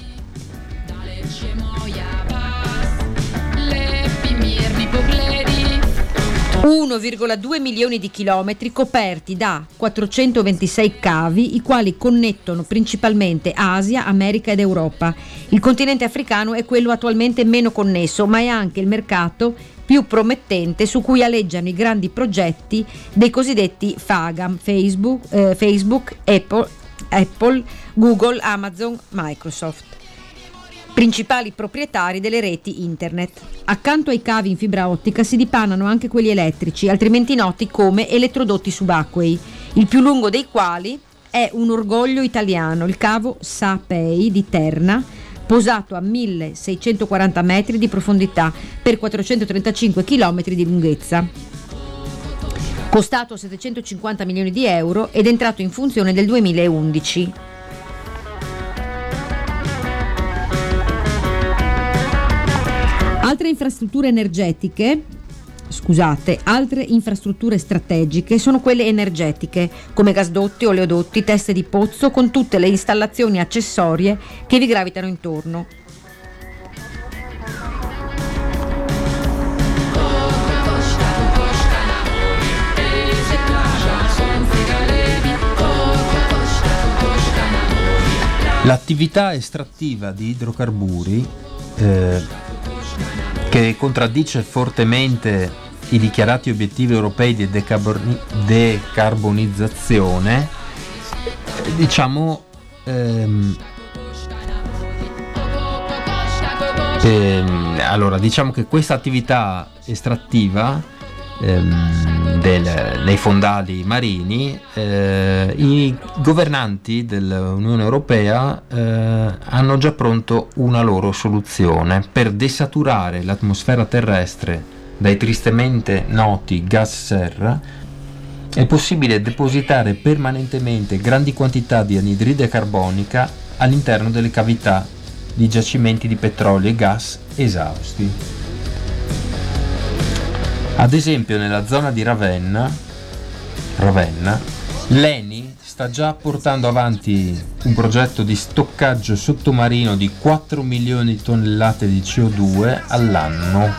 uno virgola due milioni di chilometri coperti da quattrocentoventisei cavi, i quali connettono principalmente Asia, America ed Europa. Il continente africano è quello attualmente meno connesso, ma è anche il mercato più promettente su cui aleggiano i grandi progetti dei cosiddetti FAGAM, Facebook, eh, Facebook Apple, Apple, Google, Amazon, Microsoft, principali proprietari delle reti internet. Accanto ai cavi in fibra ottica si dipanano anche quelli elettrici, altrimenti noti come elettrodotti subacquei, il più lungo dei quali è un orgoglio italiano, il cavo Sapei di Terna, posato a milleseicentoquaranta metri di profondità per quattrocentotrentacinque chilometri di lunghezza. Costato settecentocinquanta milioni di euro ed entrato in funzione nel duemilaundici. Altre infrastrutture energetiche, scusate, altre infrastrutture strategiche sono quelle energetiche, come gasdotti, oleodotti, teste di pozzo, con tutte le installazioni accessorie che vi gravitano intorno. L'attività estrattiva di idrocarburi, eh, che contraddice fortemente i dichiarati obiettivi europei di decarboni- decarbonizzazione, eh, diciamo, ehm, ehm, allora diciamo che questa attività estrattiva ehm, del, nei fondali marini, eh, i governanti dell'Unione Europea eh, hanno già pronto una loro soluzione per desaturare l'atmosfera terrestre dai tristemente noti gas serra. È possibile depositare permanentemente grandi quantità di anidride carbonica all'interno delle cavità di giacimenti di petrolio e gas esausti. Ad esempio nella zona di Ravenna, Ravenna, l'Eni sta già portando avanti un progetto di stoccaggio sottomarino di quattro milioni di tonnellate di C O due all'anno.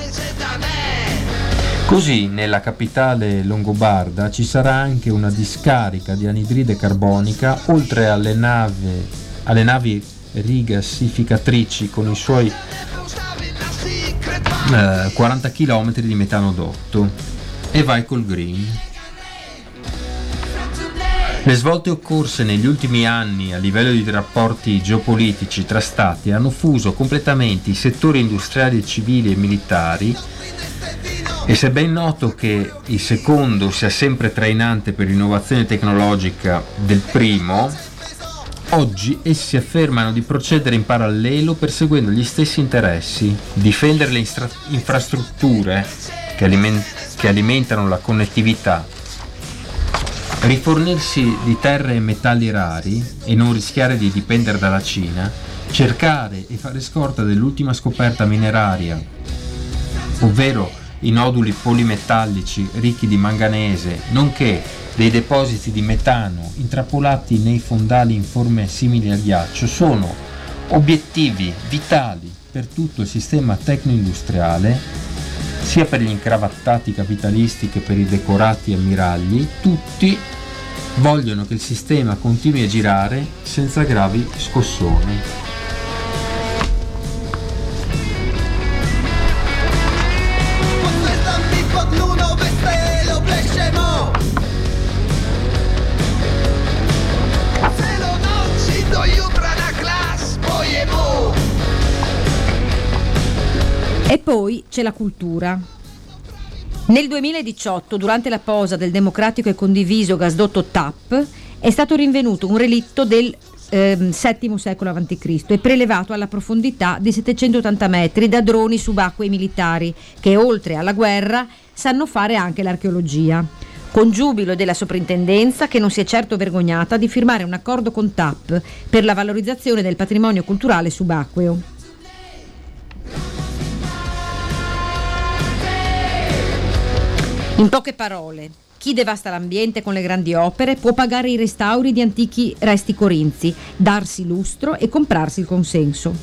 Così nella capitale longobarda ci sarà anche una discarica di anidride carbonica, oltre alle, nave, alle navi rigassificatrici con i suoi eh, quaranta chilometri di metanodotto. E vai col green. Le svolte occorse negli ultimi anni a livello di rapporti geopolitici tra stati hanno fuso completamente i settori industriali, civili e militari, e se è ben noto che il secondo sia sempre trainante per l'innovazione tecnologica del primo, oggi essi affermano di procedere in parallelo perseguendo gli stessi interessi: difendere le instra- infrastrutture che, aliment- che alimentano la connettività, rifornirsi di terre e metalli rari e non rischiare di dipendere dalla Cina, cercare e fare scorta dell'ultima scoperta mineraria, ovvero i noduli polimetallici ricchi di manganese, nonché dei depositi di metano intrappolati nei fondali in forme simili al ghiaccio, sono obiettivi vitali per tutto il sistema tecno-industriale, sia per gli incravattati capitalisti che per i decorati ammiragli. Tutti vogliono che il sistema continui a girare senza gravi scossoni. E poi c'è la cultura. Nel duemiladiciotto, durante la posa del democratico e condiviso gasdotto T A P, è stato rinvenuto un relitto del eh, settimo secolo avanti Cristo e prelevato alla profondità di settecentottanta metri da droni subacquei militari che, oltre alla guerra, sanno fare anche l'archeologia. Con giubilo della soprintendenza, che non si è certo vergognata di firmare un accordo con T A P per la valorizzazione del patrimonio culturale subacqueo. In poche parole, chi devasta l'ambiente con le grandi opere può pagare i restauri di antichi resti corinzi, darsi lustro e comprarsi il consenso.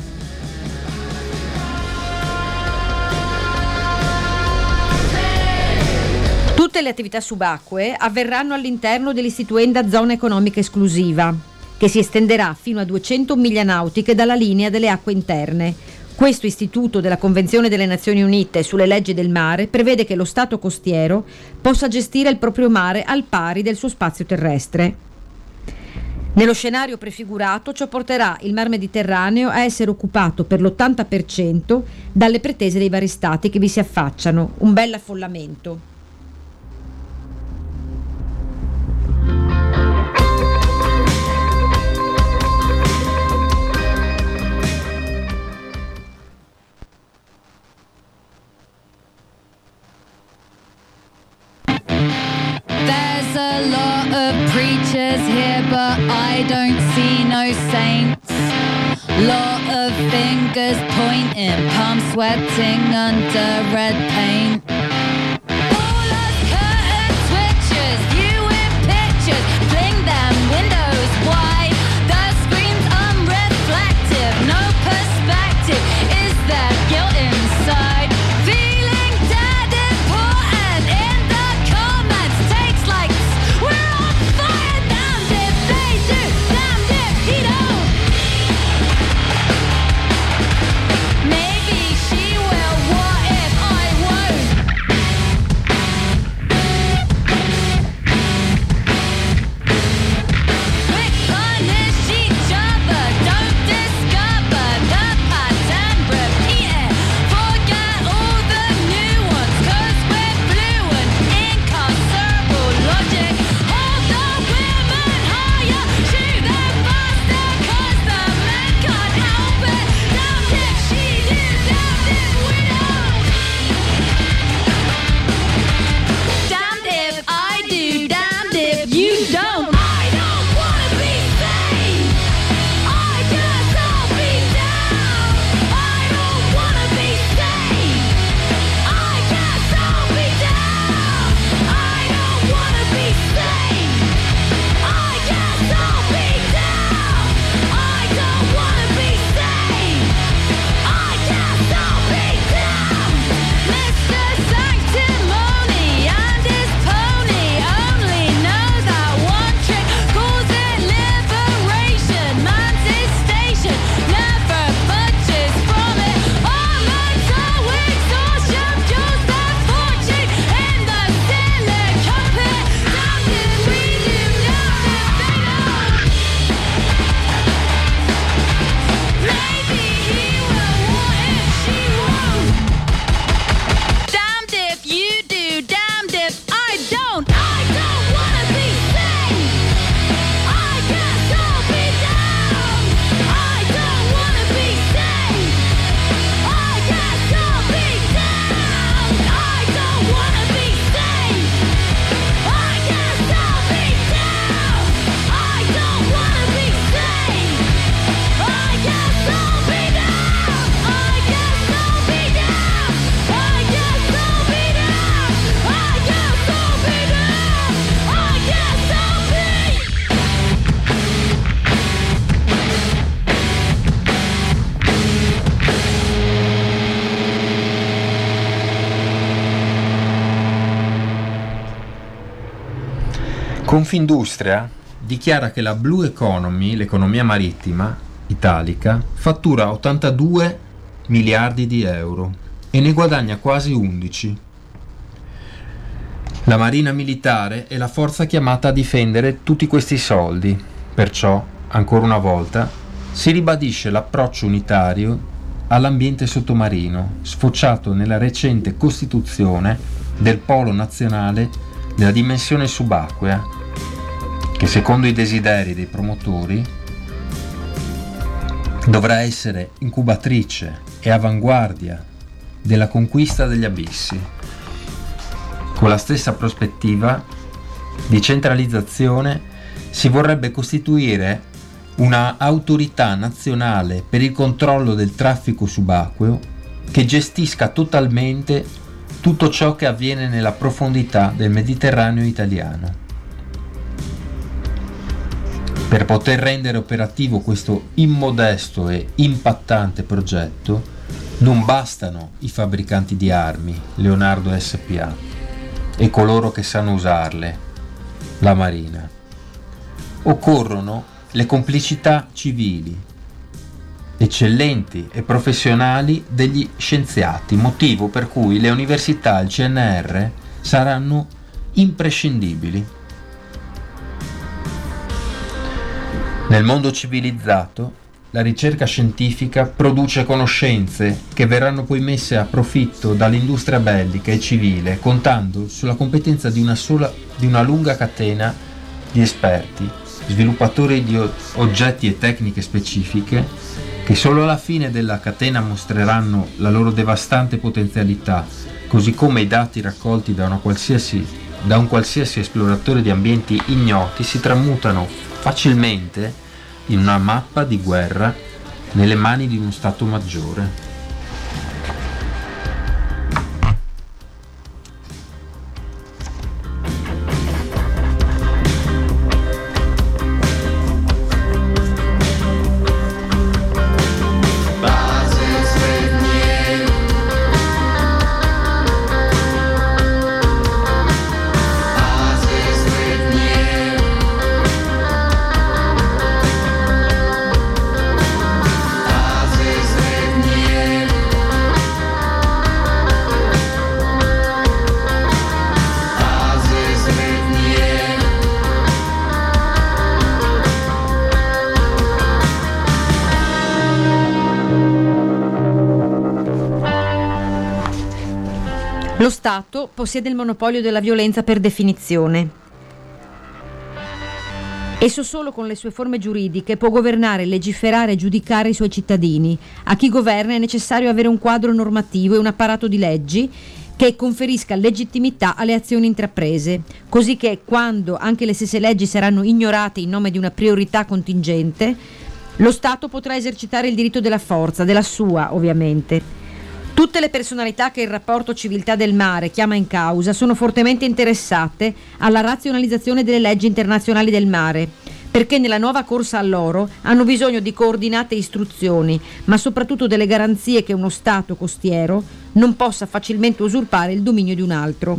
Tutte le attività subacquee avverranno all'interno dell'istituenda zona economica esclusiva, che si estenderà fino a duecento miglia nautiche dalla linea delle acque interne. Questo istituto della Convenzione delle Nazioni Unite sulle leggi del mare prevede che lo Stato costiero possa gestire il proprio mare al pari del suo spazio terrestre. Nello scenario prefigurato, ciò porterà il Mar Mediterraneo a essere occupato per l'ottanta per cento dalle pretese dei vari Stati che vi si affacciano. Un bel affollamento. preachers here, but I don't see no saints. Lot of fingers pointing, palms sweating under red paint. Ballers, curtain switches, viewing pictures, fling them windows wide. The screen's unreflective, no perspective. Is there guilt inside? Feeling dead important in the comments. Takes like we're on fire. Damned if they do, damned if he don't. Maybe she will, what if I won't? We punish each other, don't discover the pattern, repeat it. Forget all the new ones, cause we're fluent in carceral logic. Hold the women higher, shoot them faster, cause the men can't help it. Damned if she did, damned if we don't. Damned if I do, damned if you don't. I don't wanna be saved. I guess I'll be down. I don't wanna be saved. I guess I'll be down. I don't wanna be saved. I guess I'll be down. I don't wanna be saved. I guess I'll be down. Mister Sanctimony and his pony only know that one trick, calls it liberation. Man's his station, never budges from it. Armored to exhaustion, just a fortune in the silicon pit. Damned if we do, damned if they don't. Maybe he will, what if she won't? Damned if you do, damned if I don't. I don't wanna be saved. I guess I'll be down. I don't wanna be saved. I guess I'll be down. I don't wanna be saved. I guess I'll be down. I don't wanna be saved. I guess I'll be down. I guess I'll be down. I guess I'll be down. I guess I'll be down. I guess I'll be. Confindustria dichiara che la Blue Economy, l'economia marittima italica, fattura ottantadue miliardi di euro e ne guadagna quasi undici. La Marina Militare è la forza chiamata a difendere tutti questi soldi, perciò, ancora una volta, si ribadisce l'approccio unitario all'ambiente sottomarino, sfociato nella recente costituzione del Polo Nazionale della Dimensione Subacquea, che secondo i desideri dei promotori dovrà essere incubatrice e avanguardia della conquista degli abissi, con la stessa prospettiva di centralizzazione. Si vorrebbe costituire una autorità nazionale per il controllo del traffico subacqueo che gestisca totalmente tutto ciò che avviene nella profondità del Mediterraneo italiano. Per poter rendere operativo questo immodesto e impattante progetto non bastano i fabbricanti di armi, Leonardo S P A, e coloro che sanno usarle, la Marina. Occorrono le complicità civili, eccellenti e professionali degli scienziati, motivo per cui le università e il C N R saranno imprescindibili. Nel mondo civilizzato, la ricerca scientifica produce conoscenze che verranno poi messe a profitto dall'industria bellica e civile, contando sulla competenza di una sola, di una lunga catena di esperti, sviluppatori di oggetti e tecniche specifiche, che solo alla fine della catena mostreranno la loro devastante potenzialità, così come i dati raccolti da una qualsiasi da un qualsiasi esploratore di ambienti ignoti si tramutano facilmente in una mappa di guerra nelle mani di uno Stato maggiore. Lo Stato possiede il monopolio della violenza per definizione. Esso solo con le sue forme giuridiche può governare, legiferare e giudicare i suoi cittadini. A chi governa è necessario avere un quadro normativo e un apparato di leggi che conferisca legittimità alle azioni intraprese, così che quando anche le stesse leggi saranno ignorate in nome di una priorità contingente, lo Stato potrà esercitare il diritto della forza, della sua ovviamente. Tutte le personalità che il rapporto Civiltà del Mare chiama in causa sono fortemente interessate alla razionalizzazione delle leggi internazionali del mare, perché nella nuova corsa all'oro hanno bisogno di coordinate istruzioni, ma soprattutto delle garanzie che uno Stato costiero non possa facilmente usurpare il dominio di un altro.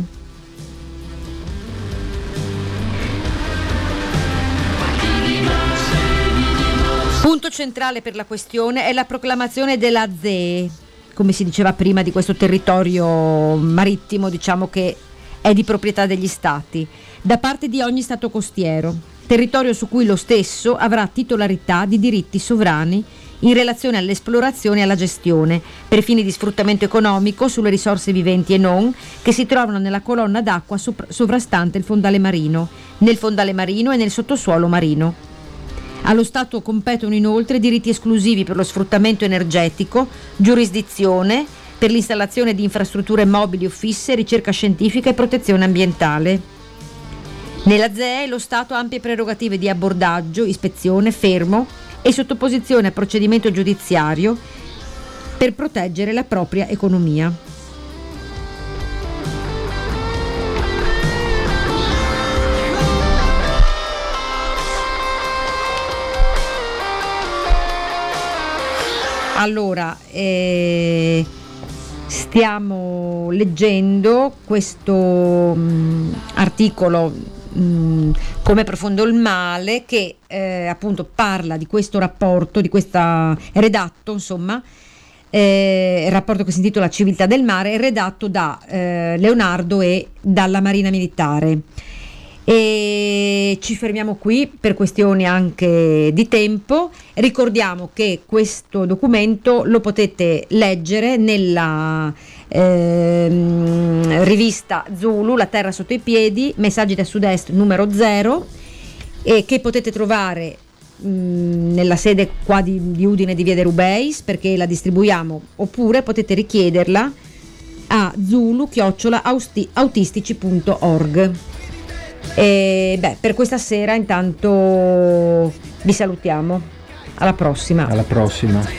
Punto centrale per la questione è la proclamazione della Z E E, come si diceva prima, di questo territorio marittimo, diciamo che è di proprietà degli Stati, da parte di ogni Stato costiero, territorio su cui lo stesso avrà titolarità di diritti sovrani in relazione all'esplorazione e alla gestione, per fini di sfruttamento economico sulle risorse viventi e non, che si trovano nella colonna d'acqua sopra- sovrastante il fondale marino, nel fondale marino e nel sottosuolo marino. Allo Stato competono inoltre diritti esclusivi per lo sfruttamento energetico, giurisdizione per l'installazione di infrastrutture mobili o fisse, ricerca scientifica e protezione ambientale. Nella Z E E lo Stato ha ampie prerogative di abbordaggio, ispezione, fermo e sottoposizione a procedimento giudiziario per proteggere la propria economia. Allora, eh, stiamo leggendo questo mh, articolo mh, Come profondo il male, che eh, appunto parla di questo rapporto, di questa redatto, insomma, eh, il rapporto che si intitola Civiltà del Mare, è redatto da eh, Leonardo e dalla Marina Militare. E ci fermiamo qui per questioni anche di tempo. Ricordiamo che questo documento lo potete leggere nella ehm, rivista Zulu, La Terra sotto i piedi, Messaggi da Sud-Est numero zero, e che potete trovare mh, nella sede qua di, di Udine di Via de Rubeis, perché la distribuiamo, oppure potete richiederla a zulu chiocciola autistici punto org. E beh, per questa sera intanto vi salutiamo, alla prossima. Alla prossima.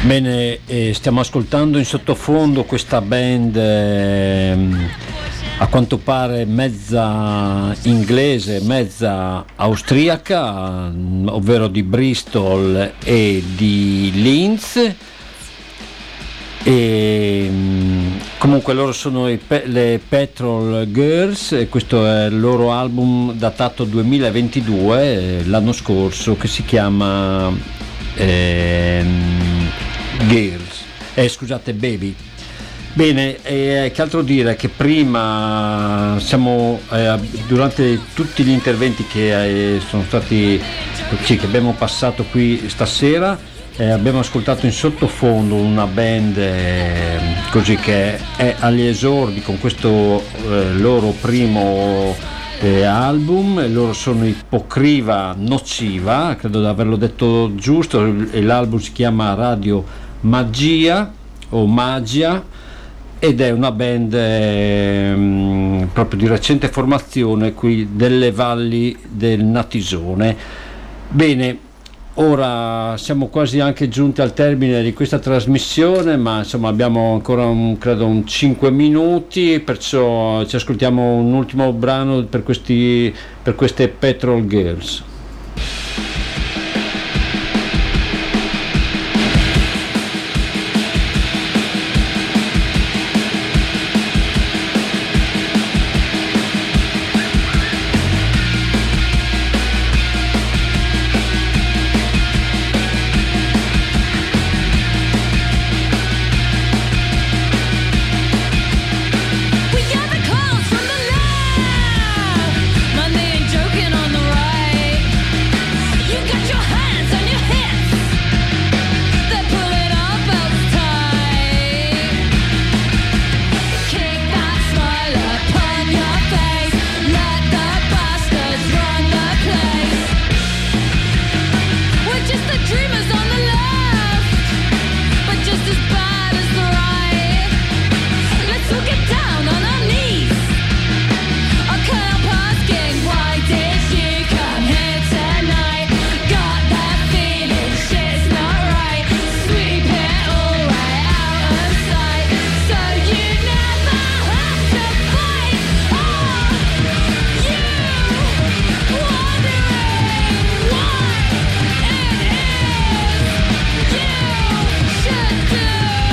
Bene, eh, stiamo ascoltando in sottofondo questa band ehm, a quanto pare mezza inglese, mezza austriaca, mm, ovvero di Bristol e di Linz. E, mm, comunque loro sono i pe- le Petrol Girls e questo è il loro album datato duemilaventidue, eh, l'anno scorso, che si chiama ehm, Girls, eh, scusate, Baby. Bene, eh, che altro dire? Che prima siamo eh, durante tutti gli interventi che eh, sono stati sì, che abbiamo passato qui stasera, eh, abbiamo ascoltato in sottofondo una band eh, così che è agli esordi con questo eh, loro primo eh, album. Loro sono Ipocriva Nociva, credo di averlo detto giusto, e l'album si chiama Radio Magia o Magia ed è una band eh, proprio di recente formazione qui delle valli del Natisone. Bene, ora siamo quasi anche giunti al termine di questa trasmissione, ma insomma abbiamo ancora un, credo un cinque minuti, perciò ci ascoltiamo un ultimo brano per, questi, per queste Petrol Girls. We got the calls from the lab. Monday and joking on the right. You got your hands on your hips. They're pulling our belts tight. Kick that smile upon your face. Let the bastards run the place. We're just the dreamers on the left, but just as bad as the right. Let's all get down on our knees. I can't help asking, why did you come here tonight? Got that feeling shit's not right. Sweep it all right out of sight, so you never have to fight. Are you wondering what it is you should do?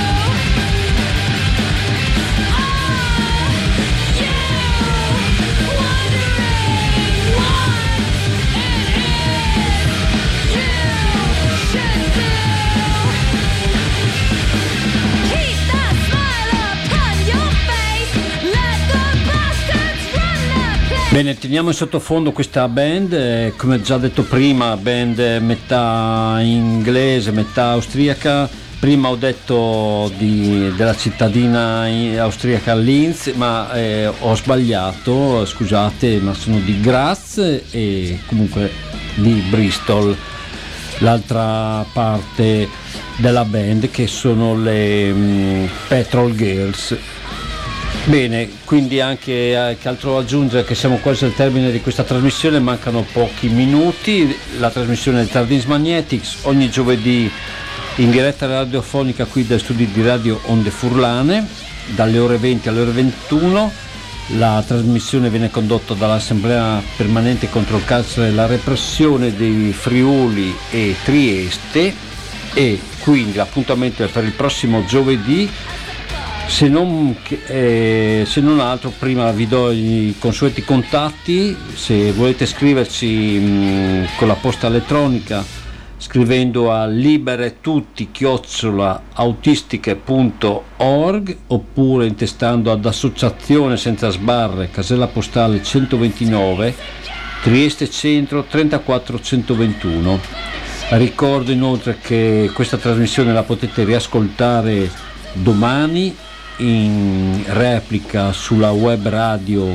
Bene, teniamo in sottofondo questa band, eh, come già detto prima, band metà inglese, metà austriaca. Prima ho detto di, della cittadina in- austriaca Linz, ma eh, ho sbagliato, scusate, ma sono di Graz e comunque di Bristol, l'altra parte della band, che sono le mm, Petrol Girls. Bene, quindi anche eh, che altro aggiungere, che siamo quasi al termine di questa trasmissione, mancano pochi minuti. La trasmissione di Tardins Magnetics ogni giovedì in diretta radiofonica qui dai studi di Radio Onde Furlane dalle ore venti alle ore ventuno. La trasmissione viene condotta dall'Assemblea Permanente contro il carcere e la repressione dei Friuli e Trieste, e quindi l'appuntamento è per il prossimo giovedì. Se non, eh, se non altro, prima vi do i consueti contatti. Se volete scriverci mh, con la posta elettronica, scrivendo a liberetutti chiocciola autistiche punto org, oppure intestando ad Associazione Senza Sbarre, casella postale centoventinove, Trieste Centro trentaquattro centoventuno. Ricordo inoltre che questa trasmissione la potete riascoltare domani in replica sulla web radio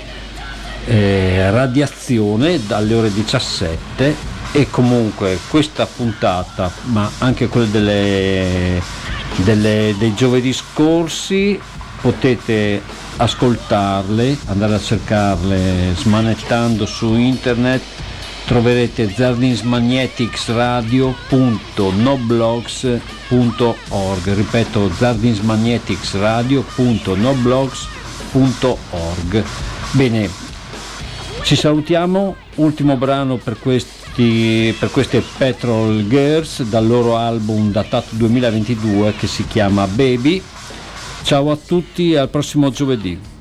eh, Radiazione dalle ore diciassette, e comunque questa puntata, ma anche quelle delle, delle, dei giovedì scorsi, potete ascoltarle, andare a cercarle smanettando su internet troverete zardinsmagneticsradio punto noblogs punto org, ripeto zardinsmagneticsradio punto noblogs punto org. Bene, ci salutiamo, ultimo brano per questi per queste Petrol Girls dal loro album datato duemilaventidue che si chiama Baby. Ciao a tutti e al prossimo giovedì.